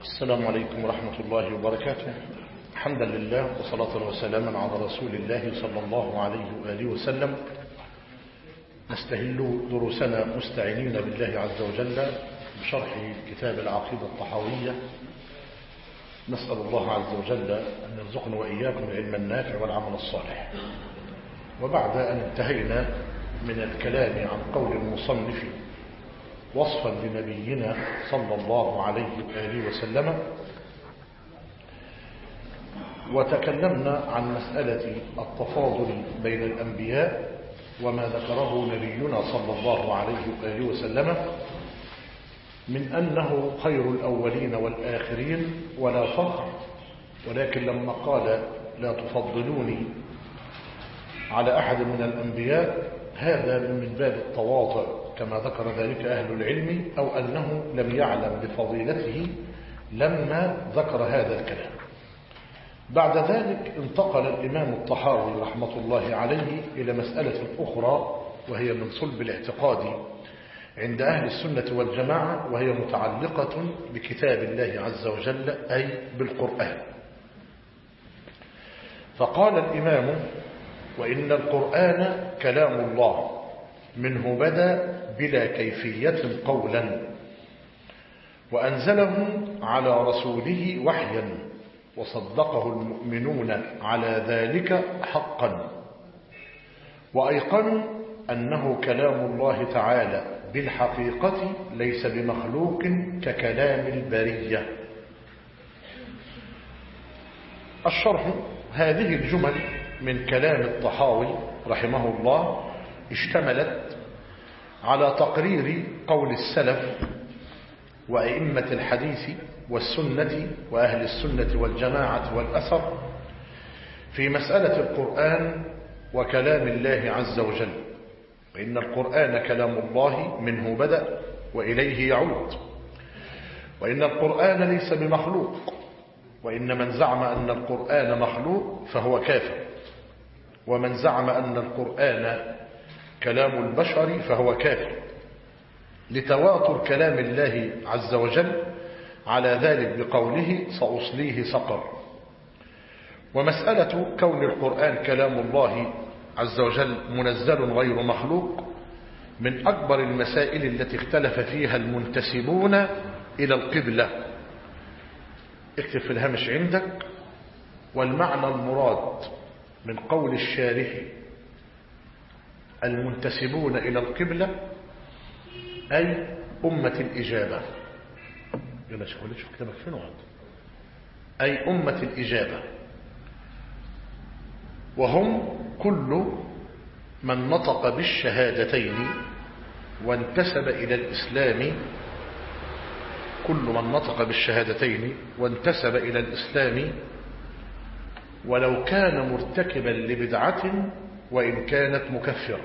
السلام عليكم ورحمة الله وبركاته. حمدا لله وصلاة وسلاما على رسول الله صلى الله عليه وآله وسلم. نستهل دروسنا مستعينين بالله عز وجل بشرح كتاب العقيدة الطحاوية. نسأل الله عز وجل أن يرزقنا وإياكم العلم النافع والعمل الصالح. وبعد أن انتهينا من الكلام عن قول المصنف وصفا لنبينا صلى الله عليه وآله وسلم، وتكلمنا عن مسألة التفاضل بين الأنبياء وما ذكره نبينا صلى الله عليه وآله وسلم من أنه خير الأولين والآخرين ولا فخر، ولكن لما قال لا تفضلوني على أحد من الأنبياء هذا من باب التواضع كما ذكر ذلك أهل العلم، أو أنه لم يعلم بفضيلته لما ذكر هذا الكلام. بعد ذلك انتقل الإمام الطحاوي رحمة الله عليه إلى مسألة أخرى، وهي من صلب الاعتقاد عند أهل السنة والجماعة، وهي متعلقة بكتاب الله عز وجل أي بالقرآن. فقال الإمام: وإن القرآن كلام الله منه بدأ بلا كيفية قولا، وأنزله على رسوله وحيا، وصدقه المؤمنون على ذلك حقا، وأيقنوا أنه كلام الله تعالى بالحقيقة ليس بمخلوق ككلام البرية. الشرح: هذه الجمل من كلام الطحاوي رحمه الله اشتملت على تقرير قول السلف وأئمة الحديث والسنة وأهل السنة والجماعة والأثر في مسألة القرآن وكلام الله عز وجل. وإن القرآن كلام الله منه بدأ وإليه يعود، وإن القرآن ليس بمخلوق، وإن من زعم أن القرآن مخلوق فهو كافر، ومن زعم أن القرآن كلام البشر فهو كافر، لتواتر كلام الله عز وجل على ذلك بقوله سأصليه سقر. ومسألة كون القرآن كلام الله عز وجل منزل غير مخلوق من أكبر المسائل التي اختلف فيها المنتسبون إلى القبلة. اكتب في الهامش عندك: والمعنى المراد من قول الشارح المنتسبون إلى القبلة أي أمة الإجابة. يلا شوف كتابك فين وعد. أي أمة الإجابة، وهم كل من نطق بالشهادتين وانتسب إلى الإسلام، كل من نطق بالشهادتين وانتسب إلى الإسلام ولو كان مرتكبا لبدعة وإن كانت مكفرة.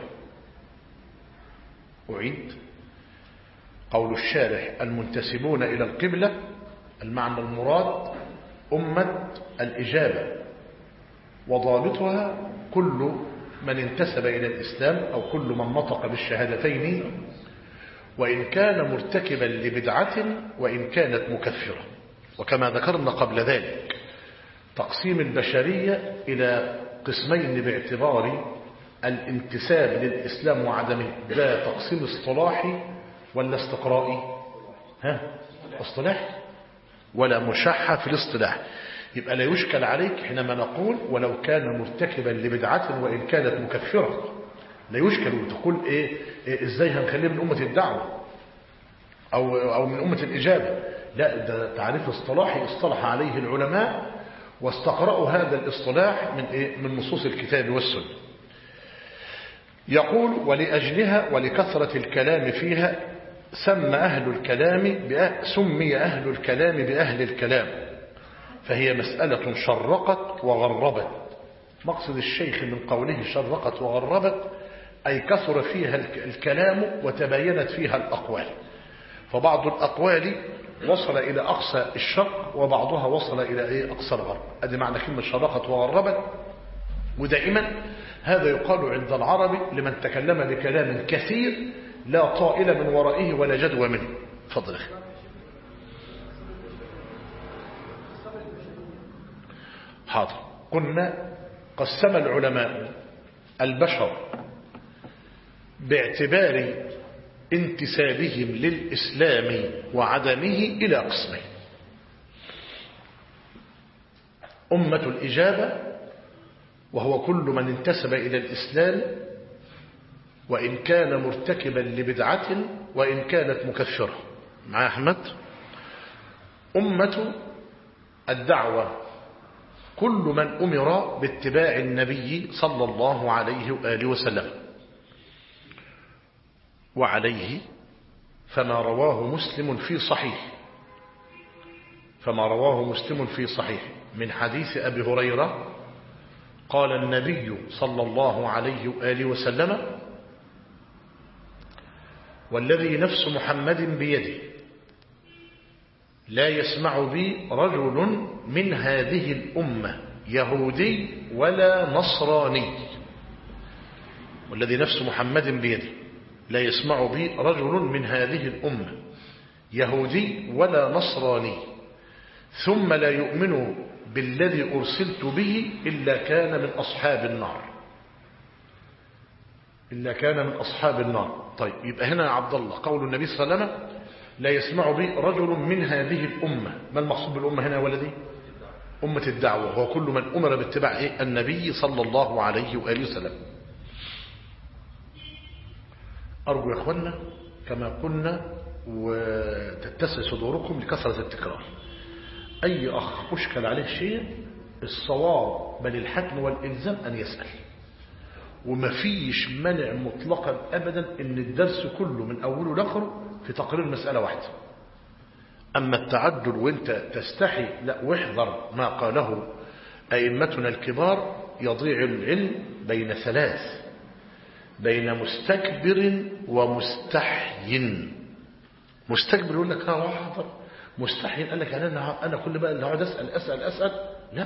أعيد: قول الشارح المنتسبون إلى القبلة المعنى المراد أمة الإجابة، وضابطها كل من انتسب إلى الإسلام أو كل من نطق بالشهادتين وإن كان مرتكبا لبدعة وإن كانت مكفرة. وكما ذكرنا قبل ذلك تقسيم البشرية إلى قسمين باعتبار الانتساب للإسلام وعدمه. ده تقسيم اصطلاحي ولا استقرائي؟ اصطلاحي ولا مشحة في الاصطلاح. يبقى لا يشكل عليك حينما نقول ولو كان مرتكبا لبدعة وإن كانت مكفرة، لا يشكل وتقول ازاي هنخليه من أمة الدعوة أو من أمة الإجابة. لا، ده تعريف اصطلاحي اصطلح عليه العلماء واستقرأوا هذا الاصطلاح من نصوص الكتاب والسنة. يقول: ولأجلها ولكثرة الكلام فيها سمي أهل الكلام بأهل الكلام، فهي مسألة شرقت وغربت. مقصد الشيخ من قوله شرقت وغربت أي كثر فيها الكلام وتباينت فيها الأقوال، فبعض الأقوال وصل إلى أقصى الشرق وبعضها وصل إلى أقصى الغرب. هذا معنى كلمة شرقت وغربت. ودائما هذا يقال عند العرب لمن تكلم بكلام كثير لا طائل من ورائه ولا جدوى منه. فضل. حاضر. قلنا قسم العلماء البشر باعتبار انتسابهم للإسلام وعدمه إلى قسمين: أمة الإجابة، وهو كل من انتسب إلى الإسلام وإن كان مرتكبا لبدعة وإن كانت مكفرة. مع أحمد. أمة الدعوة، كل من أمر باتباع النبي صلى الله عليه وآله وسلم، وعليه فما رواه مسلم في صحيح من حديث أبي هريرة قال النبي صلى الله عليه وآله وسلم: والذي نفس محمد بيده لا يسمع بي رجل من هذه الأمة يهودي ولا نصراني. والذي نفس محمد بيده لا يسمع بي رجل من هذه الأمة يهودي ولا نصراني ثم لا يؤمن بالذي أرسلت به إلا كان من أصحاب النار. طيب، يبقى هنا يا عبد الله قول النبي صلى الله عليه وسلم: لا يسمع بي رجل من هذه الأمة. ما المقصود بالأمة هنا يا ولدي؟ أمة الدعوة، هو كل من أمر باتباع النبي صلى الله عليه وآله وسلم. أرجو يا أخوانا كما قلنا وتتسع صدوركم لكثرة التكرار، أي أخ أشكل عليه شيء الصواب بل الحتم والإلزام أن يسأل، وما فيش منع مطلقا أبدا أن الدرس كله من أوله لآخره في تقرير مسألة واحدة. أما التعدل وانت تستحي، لا، واحذر ما قاله أئمتنا الكبار: يضيع العلم بين ثلاث: بين مستكبر ومستحي. مستكبر يقول لك ها حاضر، مستحي قال لك أنا كل بقى اللي هقعد أسأل. لا،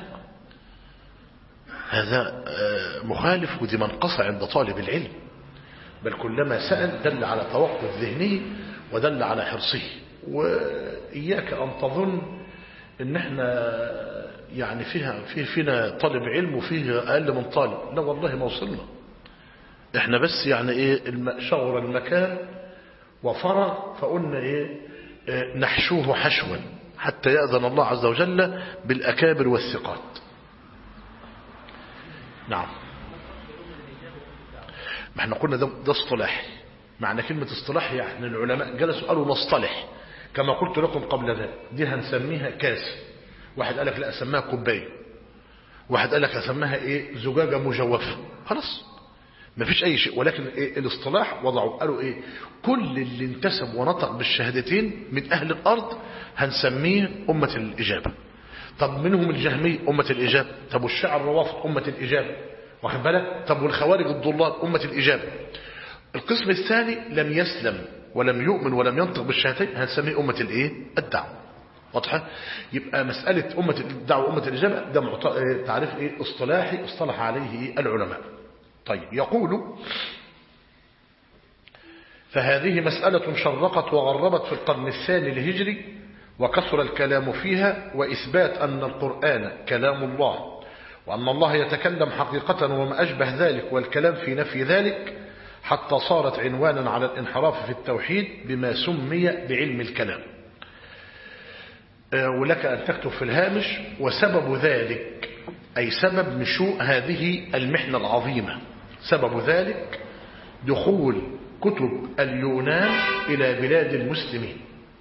هذا مخالف، ودي منقصة عند طالب العلم، بل كلما سأل دل على توقف ذهنه ودل على حرصه. وإياك أن تظن إن احنا يعني فينا طالب علم وفيه أقل من طالب، لا والله ما وصلنا، احنا بس يعني ايه شغل المكان وفرغ، فقلنا ايه نحشوه حشوا حتى يأذن الله عز وجل بالأكابر والثقات. نعم، ما احنا قلنا ده اصطلاحي. معنى كلمة اصطلاحي يعني العلماء جلسوا قالوا نصطلح، كما قلت لكم قبل ذلك، دي هنسميها كاس، واحد قال لك لا اسميها كوبايه، واحد قال لك اسميها ايه زجاجة مجوفة، خلاص ما فيش اي شيء. ولكن إيه الاصطلاح وضعوا قالوا ايه كل اللي انتسب ونطق بالشهادتين من اهل الارض هنسميه امة الاجابة. طب منهم الجهمي امة الاجابة، طب والشيعة الروافض امة الاجابة، واخد بالك؟ طب والخوارج الضلال امة الاجابة. القسم الثاني لم يسلم ولم يؤمن ولم ينطق بالشهادتين هنسميه امة الايه الدعوة. واضحه؟ يبقى مسألة امة الدعوة وامة الاجابة ده تعريف ايه اصطلاحي اصطلح عليه العلماء. طيب، يقول: فهذه مسألة شرقت وغربت في القرن الثاني الهجري، وكثر الكلام فيها، وإثبات أن القرآن كلام الله، وأن الله يتكلم حقيقة وما أشبه ذلك، والكلام في نفي ذلك، حتى صارت عنوانا على الانحراف في التوحيد بما سمي بعلم الكلام. ولك أن تكتب في الهامش: وسبب ذلك أي سبب نشوء هذه المحنة العظيمة، سبب ذلك دخول كتب اليونان إلى بلاد المسلمين،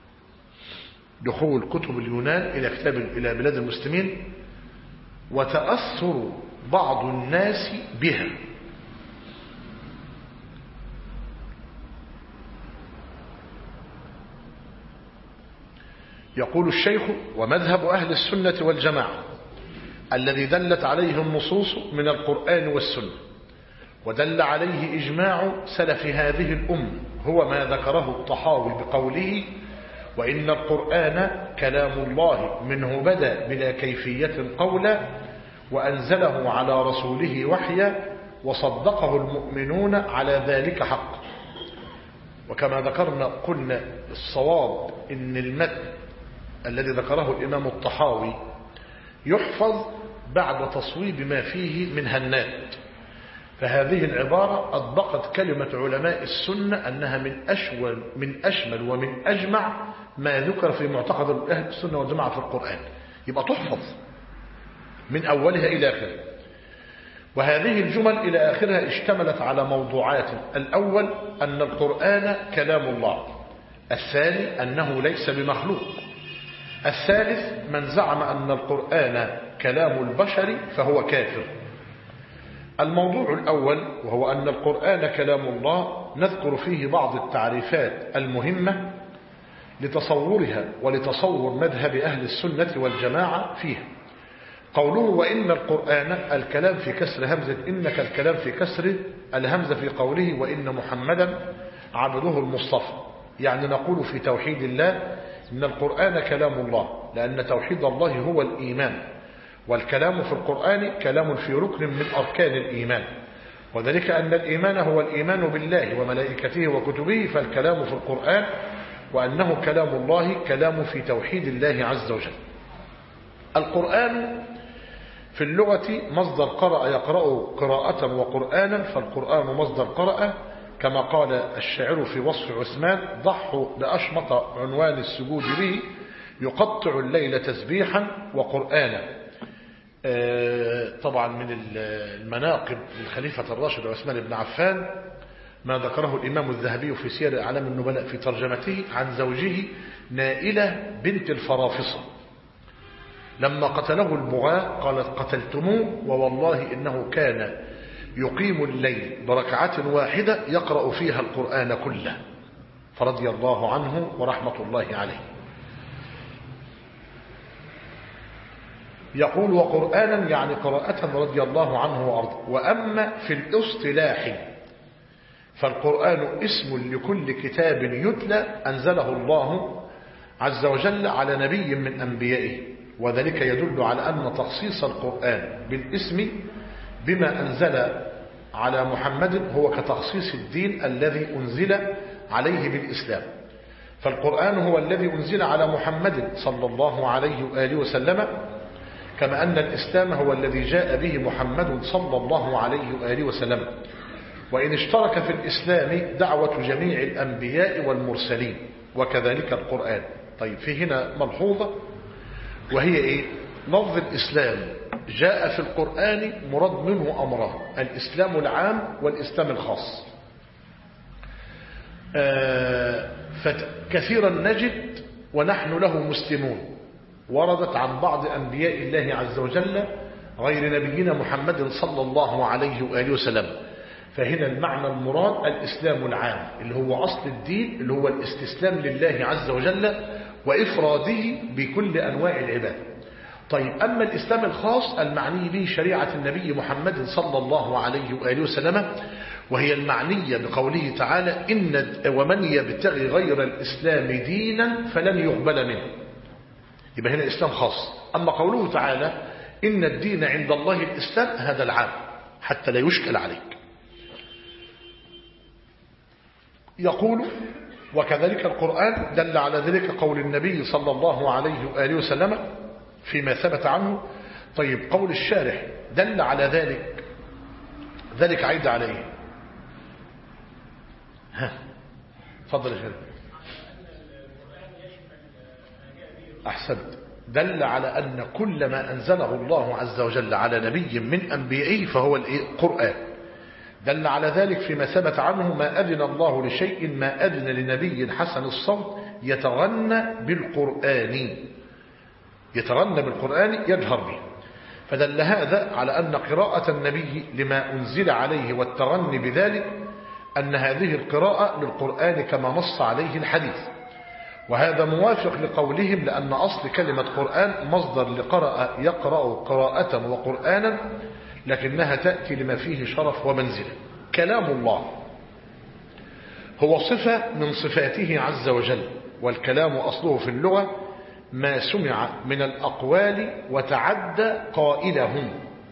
دخول كتب اليونان إلى بلاد المسلمين، وتأثر بعض الناس بها. يقول الشيخ: ومذهب أهل السنة والجماعة الذي دلت عليه النصوص من القرآن والسنة ودل عليه إجماع سلف هذه الأمة هو ما ذكره الطحاوي بقوله: وإن القرآن كلام الله منه بدأ بلا كيفية قولا، وأنزله على رسوله وحيا، وصدقه المؤمنون على ذلك حقا. وكما ذكرنا قلنا الصواب إن المتن الذي ذكره الإمام الطحاوي يحفظ بعد تصويب ما فيه من هنات. فهذه العبارة أطبقت كلمة علماء السنة أنها من أشمل ومن أجمع ما ذكر في معتقد أهل السنة والجماعة في القرآن، يبقى تحفظ من أولها إلى آخرها. وهذه الجمل إلى آخرها اشتملت على موضوعات: الأول أن القرآن كلام الله، الثاني أنه ليس بمخلوق، الثالث من زعم أن القرآن كلام البشر فهو كافر. الموضوع الأول وهو أن القرآن كلام الله نذكر فيه بعض التعريفات المهمة لتصورها ولتصور مذهب أهل السنة والجماعة فيها. قوله وإن القرآن، الكلام في كسر همزة إنك، الكلام في كسر الهمزة في قوله وإن محمدا عبده المصطفى، يعني نقول في توحيد الله إن القرآن كلام الله، لأن توحيد الله هو الإيمان، والكلام في القرآن كلام في ركن من أركان الإيمان، وذلك أن الإيمان هو الإيمان بالله وملائكته وكتبه، فالكلام في القرآن وأنه كلام الله كلام في توحيد الله عز وجل. القرآن في اللغة مصدر قرأ يقرأ قراءة وقرآنا، فالقرآن مصدر قرأ، كما قال الشاعر في وصف عثمان: ضحوا بأشمط عنوان السجود به يقطع الليل تسبيحا وقرآنا. طبعا من المناقب للخليفة الراشد عثمان بن عفان ما ذكره الإمام الذهبي في سير أعلام النبلاء في ترجمته عن زوجه نائلة بنت الفرافصة لما قتله البغاة قالت: قتلتموه ووالله إنه كان يقيم الليل بركعة واحدة يقرأ فيها القرآن كله، فرضي الله عنه ورحمة الله عليه. يقول وقرآنا يعني قراءة رضي الله عنه وأرضاه. وأما في الاصطلاح فالقرآن اسم لكل كتاب يتلى أنزله الله عز وجل على نبي من أنبيائه، وذلك يدل على أن تخصيص القرآن بالاسم بما أنزل على محمد هو كتخصيص الدين الذي أنزل عليه بالإسلام، فالقرآن هو الذي أنزل على محمد صلى الله عليه وآله وسلم، كما أن الإسلام هو الذي جاء به محمد صلى الله عليه وآله وسلم، وإن اشترك في الإسلام دعوة جميع الأنبياء والمرسلين، وكذلك القرآن. طيب في هنا ملحوظة وهي إيه؟ لفظ الإسلام جاء في القرآن مراد منه أمران: الإسلام العام والإسلام الخاص. فكثيرا نجد ونحن له مسلمون وردت عن بعض أنبياء الله عز وجل غير نبينا محمد صلى الله عليه وآله وسلم. فهنا المعنى المراد الإسلام العام اللي هو أصل الدين، اللي هو الاستسلام لله عز وجل وإفراده بكل أنواع العباد. طيب أما الإسلام الخاص المعني به شريعة النبي محمد صلى الله عليه وآله وسلم، وهي المعنية بقوله تعالى: ومن يبتغي غير الإسلام دينا فلن يقبل منه. يبقى هنا إسلام خاص. أما قوله تعالى: إن الدين عند الله الإسلام، هذا العام حتى لا يشكل عليك. يقول وكذلك القرآن دل على ذلك قول النبي صلى الله عليه وآله وسلم فيما ثبت عنه. طيب قول الشارح دل على ذلك عيد عليه. فضل يا شارح. أحسنت. دل على أن كل ما أنزله الله عز وجل على نبي من أنبيائه فهو القرآن. دل على ذلك فيما ثبت عنه: ما أذن الله لشيء ما أذن لنبي حسن الصوت يتغنى بالقرآن، يجهر به. فدل هذا على أن قراءة النبي لما أنزل عليه والتغني بذلك أن هذه القراءة للقرآن كما نص عليه الحديث، وهذا موافق لقولهم لأن أصل كلمة قرآن مصدر لقرأ يقرأ قراءة وقرآنا، لكنها تأتي لما فيه شرف ومنزلة. كلام الله هو صفة من صفاته عز وجل، والكلام أصله في اللغة ما سمع من الأقوال وتعدى قائلهم.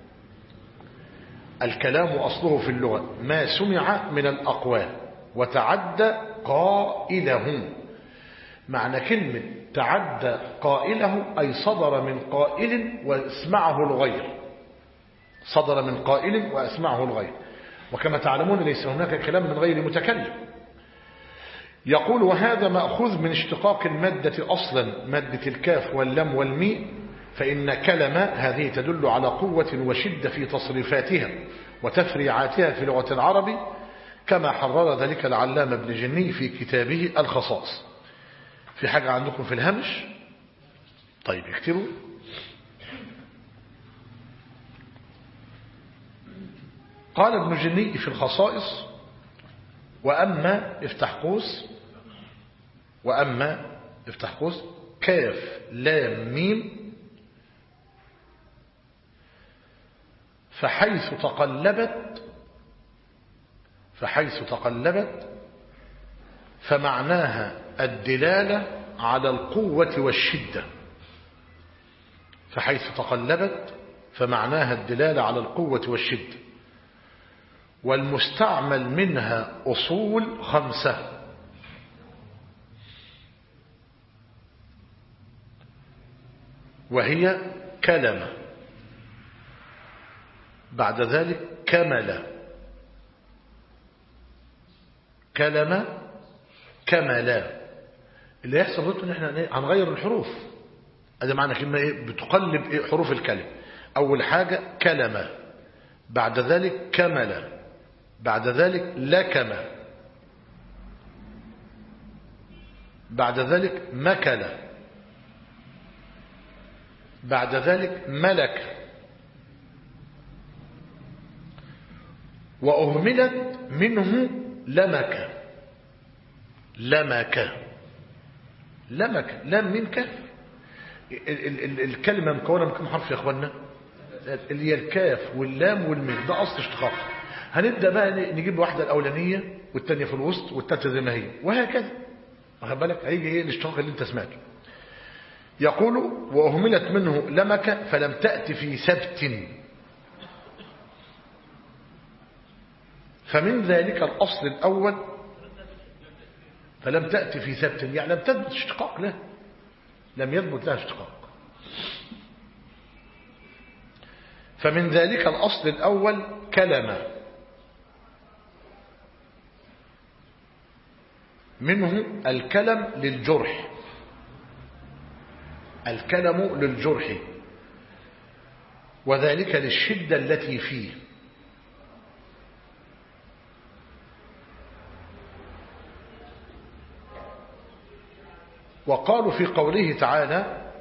الكلام أصله في اللغة ما سمع من الأقوال وتعدى قائلهم. معنى كلمة تعدى قائله أي صدر من قائل واسمعه الغير، صدر من قائل وأسمعه الغير. وكما تعلمون ليس هناك كلام من غير متكلم. يقول وهذا مأخوذ من اشتقاق المادة أصلا، مادة الكاف واللام والميم، فإن كلمة هذه تدل على قوة وشدة في تصريفاتها وتفريعاتها في لغة العرب، كما حرر ذلك العلامة ابن جني في كتابه الخصائص. في حاجة عندكم في الهمش؟ طيب اكتبوا. قال ابن جني في الخصائص وأما افتح قوس، وأما افتح قوس كاف لام ميم فحيث تقلبت فمعناها الدلالة على القوة والشدة. فحيث تقلبت فمعناها الدلالة على القوة والشدة. والمستعمل منها أصول 5، وهي كلمة، بعد ذلك كمل، كلمة، كملا. اللي يحصل ضده ان احنا هنغير الحروف. هذا معنى كلمة ايه؟ بتقلب ايه حروف الكلمة. اول حاجة كلمة، بعد ذلك كمل، بعد ذلك لكم، بعد ذلك مكل، بعد ذلك ملك. وأهملت منه لمك، لمك، لمك، لام من كاف. الكلمة مكونة من كم حرف يا اخوانا؟ اللي هي الكاف واللام والميم، ده أصل اشتقاق. هنبدأ بقى نجيب واحدة الأولانية والتانية في الوسط والتالتة زي ما هي، وهكذا. واخد بالك؟ هيجي ايه الاشتقاق اللي انت سمعته. يقول وأهملت منه لمك فلم تأت في سبت، فمن ذلك الأصل الأول فلم تأت في سبت، يعني لم تثبت اشتقاق له، لم يثبت لها اشتقاق. فمن ذلك الأصل الأول كلمة، منه الكلم للجرح، الكلم للجرح، وذلك للشدة التي فيه. وقالوا في قوله تعالى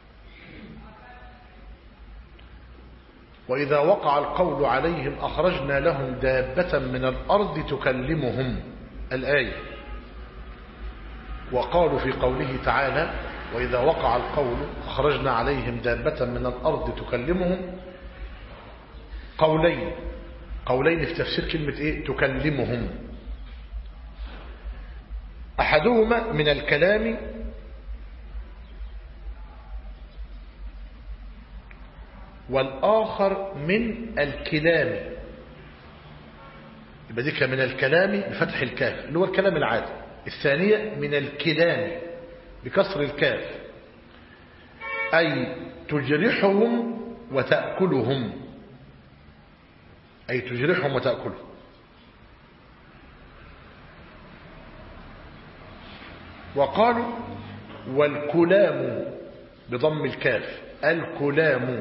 وإذا وقع القول عليهم أخرجنا لهم دابة من الأرض تكلمهم، الآية. وقالوا في قوله تعالى وإذا وقع القول أخرجنا عليهم دابة من الأرض تكلمهم، قولين في تفسير كلمة إيه؟ تكلمهم. أحدهما من الكلام والآخر من الكلام. يبقى دي من الكلام بفتح الكاف اللي هو الكلام العادي، الثانية من الكلام بكسر الكاف، أي تجرحهم وتأكلهم، أي تجرحهم وتأكلهم. وقالوا والكلام بضم الكاف، الكلام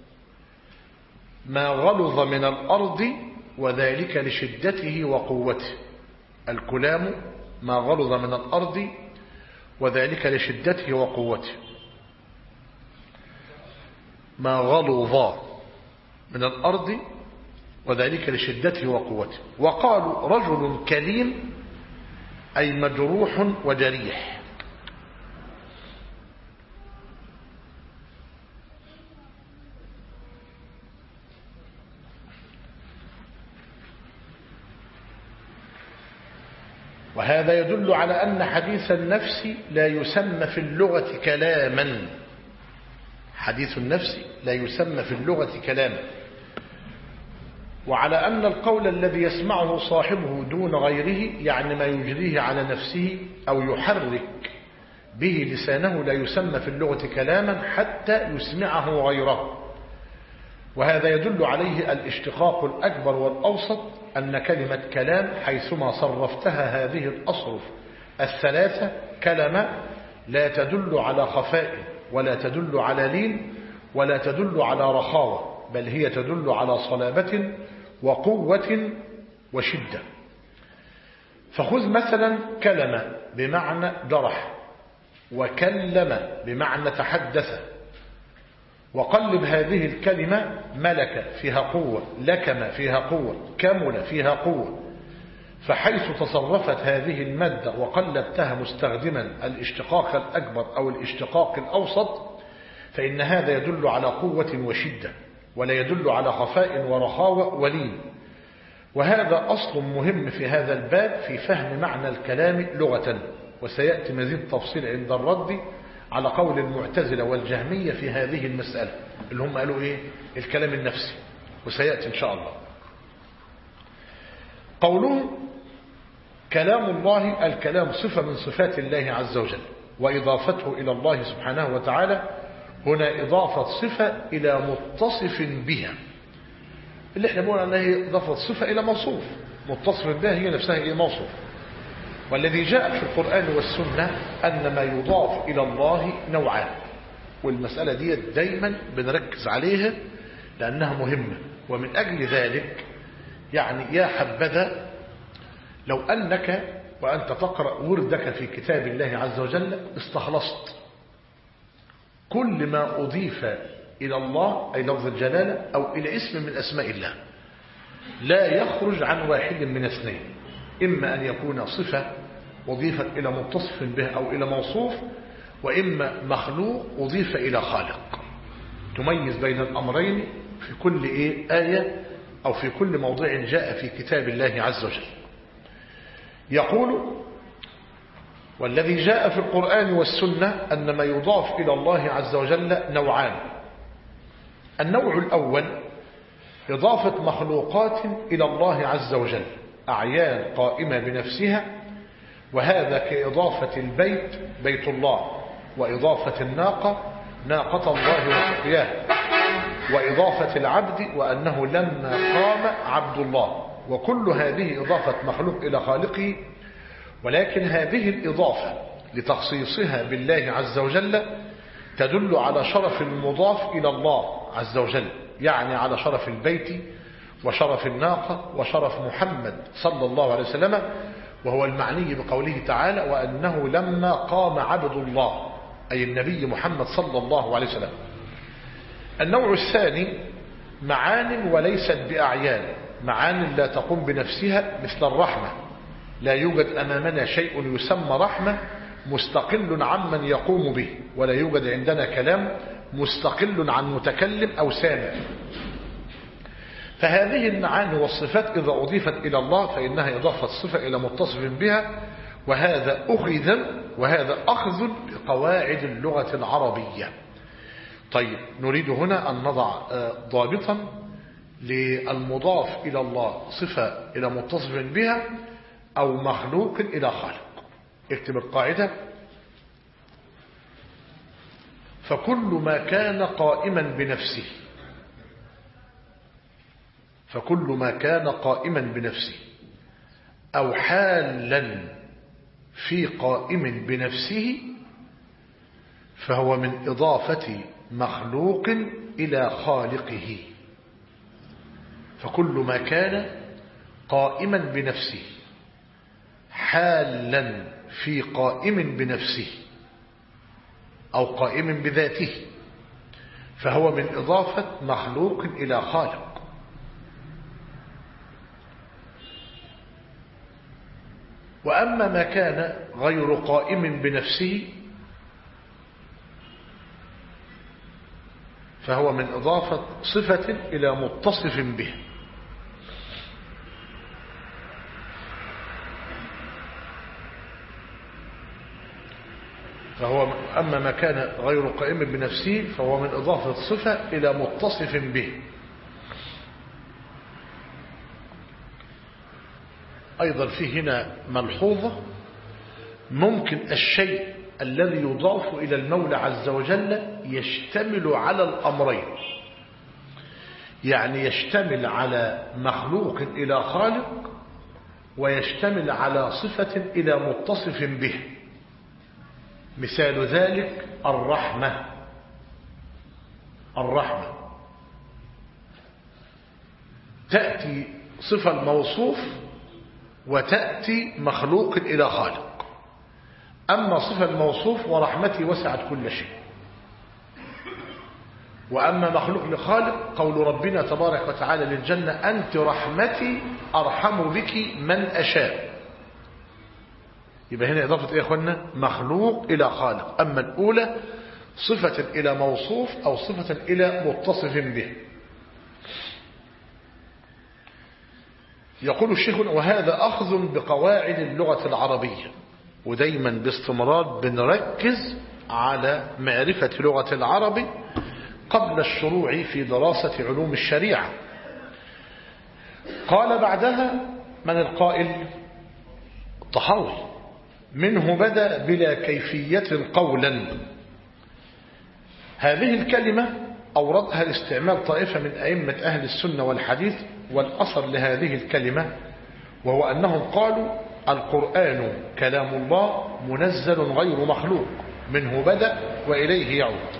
ما غلظ من الأرض وذلك لشدته وقوته. الكلام ما غلظ من الأرض وذلك لشدته وقوته. ما غلظ من الأرض وذلك لشدته وقوته. وقالوا رجل كليم أي مجروح وجريح. وهذا يدل على أن حديث النفس لا يسمى في اللغة كلاما. حديث النفس لا يسمى في اللغة كلاما. وعلى أن القول الذي يسمعه صاحبه دون غيره، يعني ما يجريه على نفسه أو يحرك به لسانه، لا يسمى في اللغة كلاما حتى يسمعه غيره. وهذا يدل عليه الاشتقاق الأكبر والأوسط، أن كلمة كلام حيثما صرفتها هذه الأصرف الثلاثة كلمة لا تدل على خفاء ولا تدل على لين ولا تدل على رخاوة، بل هي تدل على صلابة وقوة وشدة. فخذ مثلا كلمة بمعنى درح، وكلم بمعنى تحدث، وقلب هذه الكلمة ملك فيها قوة، لكم فيها قوة، كمل فيها قوة. فحيث تصرفت هذه المادة وقلبتها مستخدما الاشتقاق الأكبر أو الاشتقاق الأوسط، فإن هذا يدل على قوة وشدة، ولا يدل على خفاء ورخاوة ولين. وهذا أصل مهم في هذا الباب في فهم معنى الكلام لغة، وسيأتي مزيد تفصيل عند الرد على قول المعتزلة والجهمية في هذه المسألة، اللي هم قالوا إيه؟ الكلام النفسي، وسيأتي إن شاء الله. قوله كلام الله، الكلام صفة من صفات الله عز وجل، وإضافته إلى الله سبحانه وتعالى هنا إضافة صفة إلى متصف بها، اللي احنا بنقول أنها إضافة صفة إلى موصوف، متصف بها هي نفسها هي موصوف. والذي جاء في القرآن والسنة أن ما يضاف إلى الله نوعان، والمسألة دي دايما بنركز عليها لأنها مهمة. ومن أجل ذلك يعني يا حبذا لو أنك وأنت تقرأ وردك في كتاب الله عز وجل استخلصت كل ما أضيف إلى الله أي لفظ الجلالة أو إلى اسم من أسماء الله، لا يخرج عن واحد من اثنين: إما أن يكون صفة أضيفت إلى متصف به أو إلى موصوف، وإما مخلوق أضيف إلى خالق. تميز بين الأمرين في كل آية أو في كل موضوع جاء في كتاب الله عز وجل. يقول: والذي جاء في القرآن والسنة أن ما يضاف إلى الله عز وجل نوعان. النوع الأول إضافة مخلوقات إلى الله عز وجل، أعيان قائمة بنفسها، وهذا كإضافة البيت بيت الله، وإضافة الناقة ناقة الله وسقياها، وإضافة العبد وأنه لما قام عبد الله. وكل هذه إضافة مخلوق إلى خالقه، ولكن هذه الإضافة لتخصيصها بالله عز وجل تدل على شرف المضاف إلى الله عز وجل، يعني على شرف البيت وشرف الناقة وشرف محمد صلى الله عليه وسلم، وهو المعني بقوله تعالى: وأنه لما قام عبد الله، أي النبي محمد صلى الله عليه وسلم. النوع الثاني معان وليست بأعيان، معان لا تقوم بنفسها مثل الرحمة. لا يوجد أمامنا شيء يسمى رحمة مستقل عمن يقوم به، ولا يوجد عندنا كلام مستقل عن متكلم أو سامع. فهذه المعاني والصفات إذا أضيفت إلى الله فإنها إضافة صفة إلى متصف بها، وهذا أخذ بقواعد اللغة العربية. طيب، نريد هنا أن نضع ضابطا للمضاف إلى الله صفة إلى متصف بها أو مخلوق إلى خالق. اكتب القاعدة: فكل ما كان قائما بنفسه، فكل ما كان قائما بنفسه أو حالا في قائم بنفسه فهو من إضافة مخلوق إلى خالقه. فكل ما كان قائما بنفسه حالا في قائم بنفسه أو قائم بذاته فهو من إضافة مخلوق إلى خالق. وأما ما كان غير قائم بنفسه فهو من إضافة صفة إلى متصف به. أما ما كان غير قائم بنفسه فهو من إضافة صفة إلى متصف به. أيضا في هنا ملحوظة: ممكن الشيء الذي يضاف إلى المولى عز وجل يشتمل على الأمرين، يعني يشتمل على مخلوق إلى خالق، ويشتمل على صفة إلى متصف به. مثال ذلك الرحمة. الرحمة تأتي صفة الموصوف وتأتي مخلوق إلى خالق. أما صفة الموصوف ورحمتي وسعت كل شيء، وأما مخلوق لخالق قول ربنا تبارك وتعالى للجنة أنت رحمتي أرحم بك من أشاء. يبقى هنا إضافة إيه يا أخوانا؟ مخلوق إلى خالق. أما الأولى صفة إلى موصوف أو صفة إلى متصف به. يقول الشيخ وهذا أخذ بقواعد اللغة العربية، ودايما باستمرار بنركز على معرفة لغة العرب قبل الشروع في دراسة علوم الشريعة. قال بعدها من القائل؟ الطحاوي. منه بدأ بلا كيفية قولا. هذه الكلمة أوردها لاستعمال طائفة من أئمة أهل السنة والحديث، والأصل لهذه الكلمة وهو أنهم قالوا القرآن كلام الله منزل غير مخلوق، منه بدأ وإليه يعود.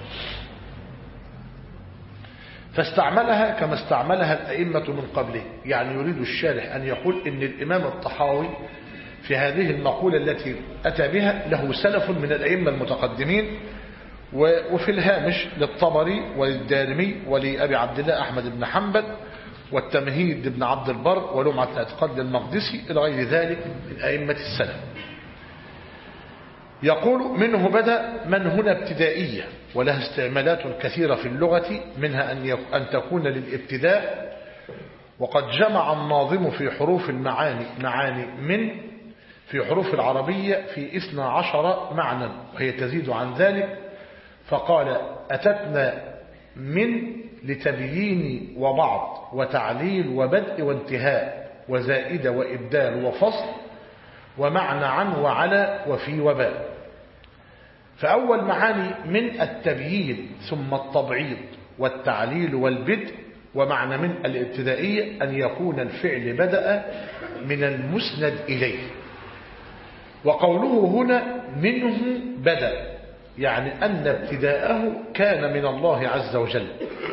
فاستعملها كما استعملها الأئمة من قبله. يعني يريد الشارح أن يقول إن الإمام الطحاوي في هذه المقولة التي أتى بها له سلف من الأئمة المتقدمين، وفي الهامش للطبري وللدارمي ولأبي عبد الله أحمد بن حنبل والتمهيد بن عبد البر ولمعة الاعتقاد للمقدسي إلى غير ذلك من أئمة السلف. يقول منه بدأ من هنا ابتدائية، ولها استعمالات كثيرة في اللغة، منها أن تكون للابتداء. وقد جمع الناظم في حروف معاني من في حروف العربية في 12 معنى، وهي تزيد عن ذلك. فقال أتتنا من لتبيين وبعض وتعليل وبدء وانتهاء وزائدة وإبدال وفصل ومعنى عن وعلى وفي وباء. فأول معاني من التبيين ثم التبعيض والتعليل والبدء. ومعنى من الابتدائية أن يكون الفعل بدأ من المسند إليه. وقوله هنا منه بدأ يعني أن ابتداءه كان من الله عز وجل،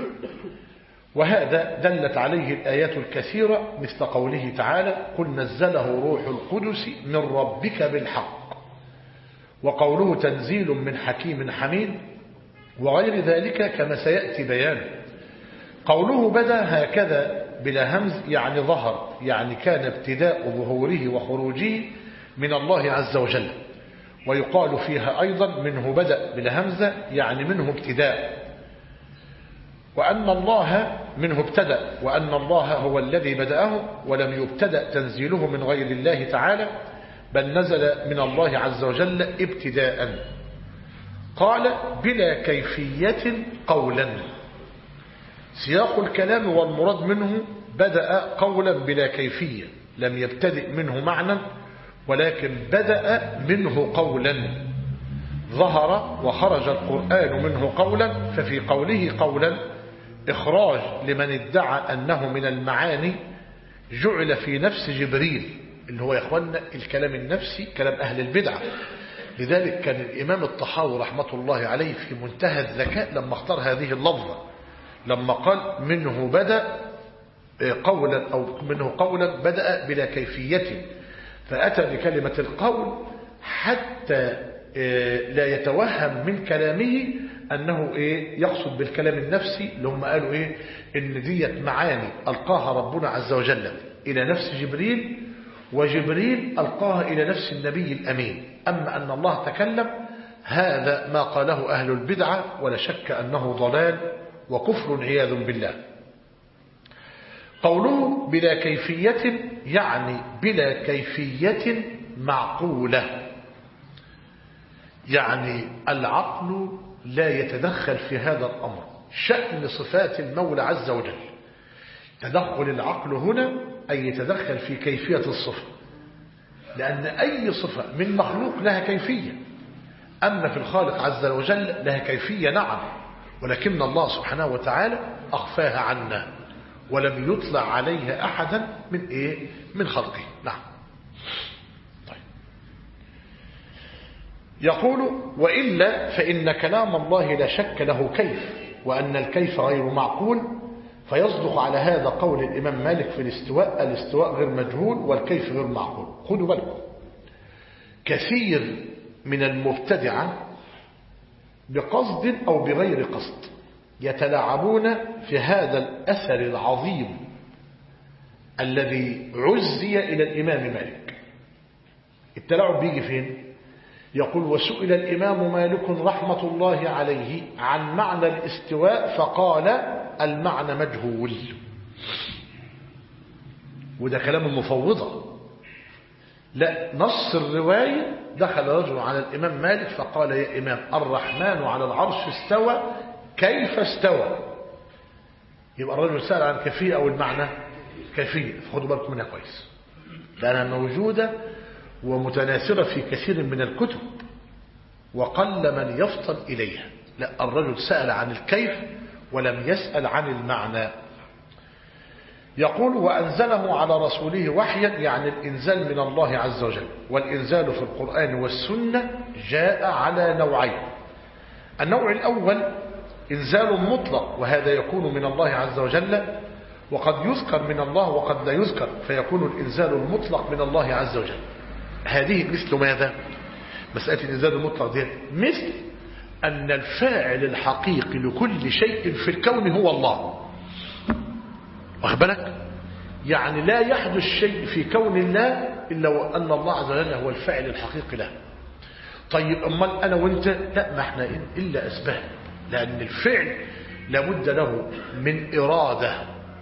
وهذا دلت عليه الآيات الكثيرة مثل قوله تعالى قل نزله روح القدس من ربك بالحق، وقوله تنزيل من حكيم حميد، وغير ذلك كما سيأتي بيانه. قوله بدأ هكذا بلا همز يعني ظهر، يعني كان ابتداء ظهوره وخروجه من الله عز وجل. ويقال فيها أيضا منه بدأ بلا همزة يعني منه ابتداء، وأن الله منه ابتدأ، وأن الله هو الذي بدأه ولم يبتدأ تنزيله من غير الله تعالى، بل نزل من الله عز وجل ابتداء. قال بلا كيفية قولا. سياق الكلام والمراد منه بدأ قولا بلا كيفية، لم يبتدئ منه معنى ولكن بدأ منه قولا. ظهر وخرج القرآن منه قولا، ففي قوله قولا إخراج لمن ادعى أنه من المعاني جعل في نفس جبريل، اللي هو يا إخواننا الكلام النفسي كلام أهل البدعة. لذلك كان الإمام الطحاوي رحمة الله عليه في منتهى الذكاء لما اختار هذه اللفظة، لما قال منه بدأ قولا أو منه قولا بدأ بلا كيفية، فأتى بكلمة القول حتى لا يتوهم من كلامه أنه يقصد بالكلام النفسي، اللي هم قالوا إن ديت معاني ألقاها ربنا عز وجل إلى نفس جبريل، وجبريل ألقاها إلى نفس النبي الأمين. أما أن الله تكلم هذا ما قاله أهل البدعة، ولا شك أنه ضلال وكفر عياذ بالله. قوله بلا كيفية يعني بلا كيفية معقولة، يعني العقل لا يتدخل في هذا الأمر. شأن صفات المولى عز وجل تدخل العقل هنا أي يتدخل في كيفية الصفة، لأن أي صفة من مخلوق لها كيفية، أما في الخالق عز وجل لها كيفية نعم، ولكن الله سبحانه وتعالى أخفاها عنا ولم يطلع عليها أحدا من خلقه. نعم. طيب. يقول وإلا فإن كلام الله لا شك له كيف، وأن الكيف غير معقول، فيصدق على هذا قول الإمام مالك في الاستواء غير مجهول والكيف غير معقول. خذوا بالكم، كثير من المبتدعة بقصد أو بغير قصد يتلاعبون في هذا الأثر العظيم الذي عزي إلى الإمام مالك. التلاعب بيجي فين؟ يقول وسئل الإمام مالك رحمة الله عليه عن معنى الاستواء فقال المعنى مجهول. وده كلام المفوضة. لا، نص الرواية دخل رجل على الإمام مالك فقال يا إمام الرحمن على العرش استوى، كيف استوى؟ يبقى الرجل سأل عن كيفية أو المعنى كيفية، فخذوا بالكم منها كويس لأنها موجودة ومتناثرة في كثير من الكتب وقل من يفطن إليها. لا، الرجل سأل عن الكيف ولم يسأل عن المعنى. يقول وأنزله على رسوله وحيا، يعني الإنزال من الله عز وجل. والإنزال في القرآن والسنة جاء على نوعين. النوع الأول إنزال مطلق، وهذا يكون من الله عز وجل، وقد يذكر من الله وقد لا يذكر، فيكون الإنزال المطلق من الله عز وجل. هذه مثل ماذا؟ مسألة الإنزال المطلق دي مثل أن الفاعل الحقيقي لكل شيء في الكون هو الله. واخد بالك؟ يعني لا يحدث شيء في كون الله إلا وأن الله عز وجل هو الفاعل الحقيقي له. طيب أمال أنا وأنت؟ لا، ما احنا إلا أسباب، لأن الفعل لابد له من إرادة،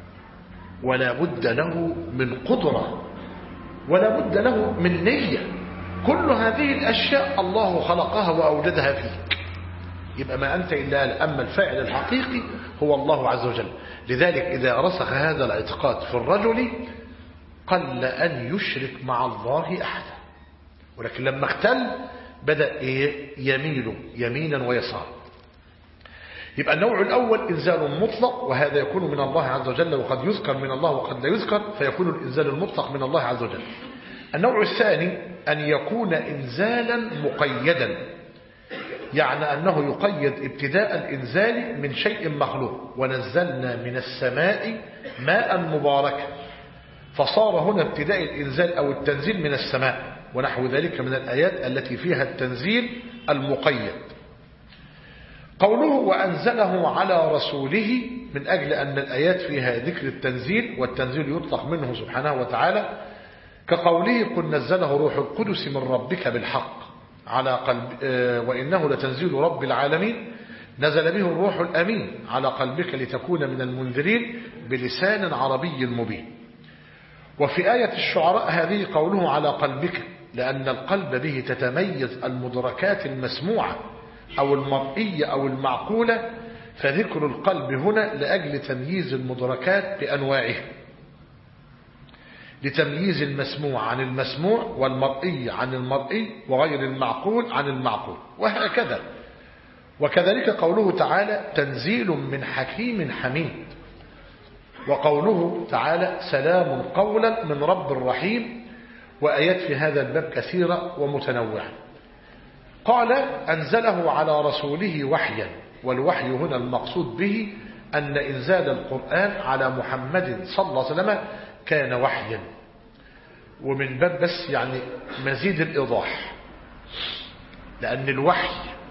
ولا بد له من قدرة، ولا بد له من نية. كل هذه الأشياء الله خلقها وأوجدها فيك. يبقى ما أنت إلا أما الفاعل الحقيقي هو الله عز وجل. لذلك إذا رسخ هذا الاعتقاد في الرجل قل أن يشرك مع الله أحدا. ولكن لما اختل بدأ يميل يمينا ويسارا. يبقى النوع الأول إنزال مطلق، وهذا يكون من الله عز وجل، وقد يذكر من الله وقد لا يذكر، فيكون الإنزال المطلق من الله عز وجل. النوع الثاني أن يكون إنزالا مقيدا، يعني أنه يقيد ابتداء الإنزال من شيء مخلوق. ونزلنا من السماء ماء مباركا، فصار هنا ابتداء الإنزال أو التنزيل من السماء، ونحو ذلك من الآيات التي فيها التنزيل المقيد. قوله وأنزله على رسوله من أجل أن الآيات فيها ذكر التنزيل، والتنزيل يطلق منه سبحانه وتعالى، كقوله قل نزله روح القدس من ربك بالحق على قلب وإنه لتنزيل رب العالمين نزل به الروح الأمين على قلبك لتكون من المنذرين بلسان عربي مبين. وفي آية الشعراء هذه قوله على قلبك، لأن القلب به تتميز المدركات المسموعة أو المرئية أو المعقولة، فذكر القلب هنا لأجل تمييز المدركات بأنواعها، لتمييز المسموع عن المسموع، والمرئي عن المرئي، وغير المعقول عن المعقول، وهكذا. وكذلك قوله تعالى تنزيل من حكيم حميد، وقوله تعالى سلام قولا من رب رحيم، وآيات في هذا الباب كثيرة ومتنوعة. قال أنزله على رسوله وحيا، والوحي هنا المقصود به أن إنزال القرآن على محمد صلى الله عليه وسلم كان وحيا. ومن باب بس يعني مزيد الإيضاح، لأن الوحي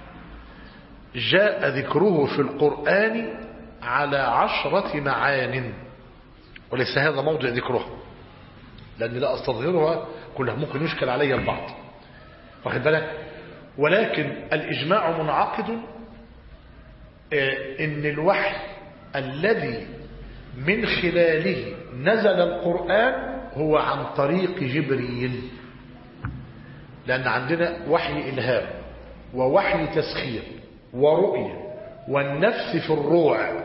جاء ذكره في القرآن على 10 معان، وليس هذا موضع ذكرها، لأن لا أستظهرها كلها، ممكن يشكل علي البعض، واخد بالك. ولكن الإجماع منعقد إن الوحي الذي من خلاله نزل القرآن هو عن طريق جبريل، لأن عندنا وحي إلهام ووحي تسخير ورؤية والنفس في الروع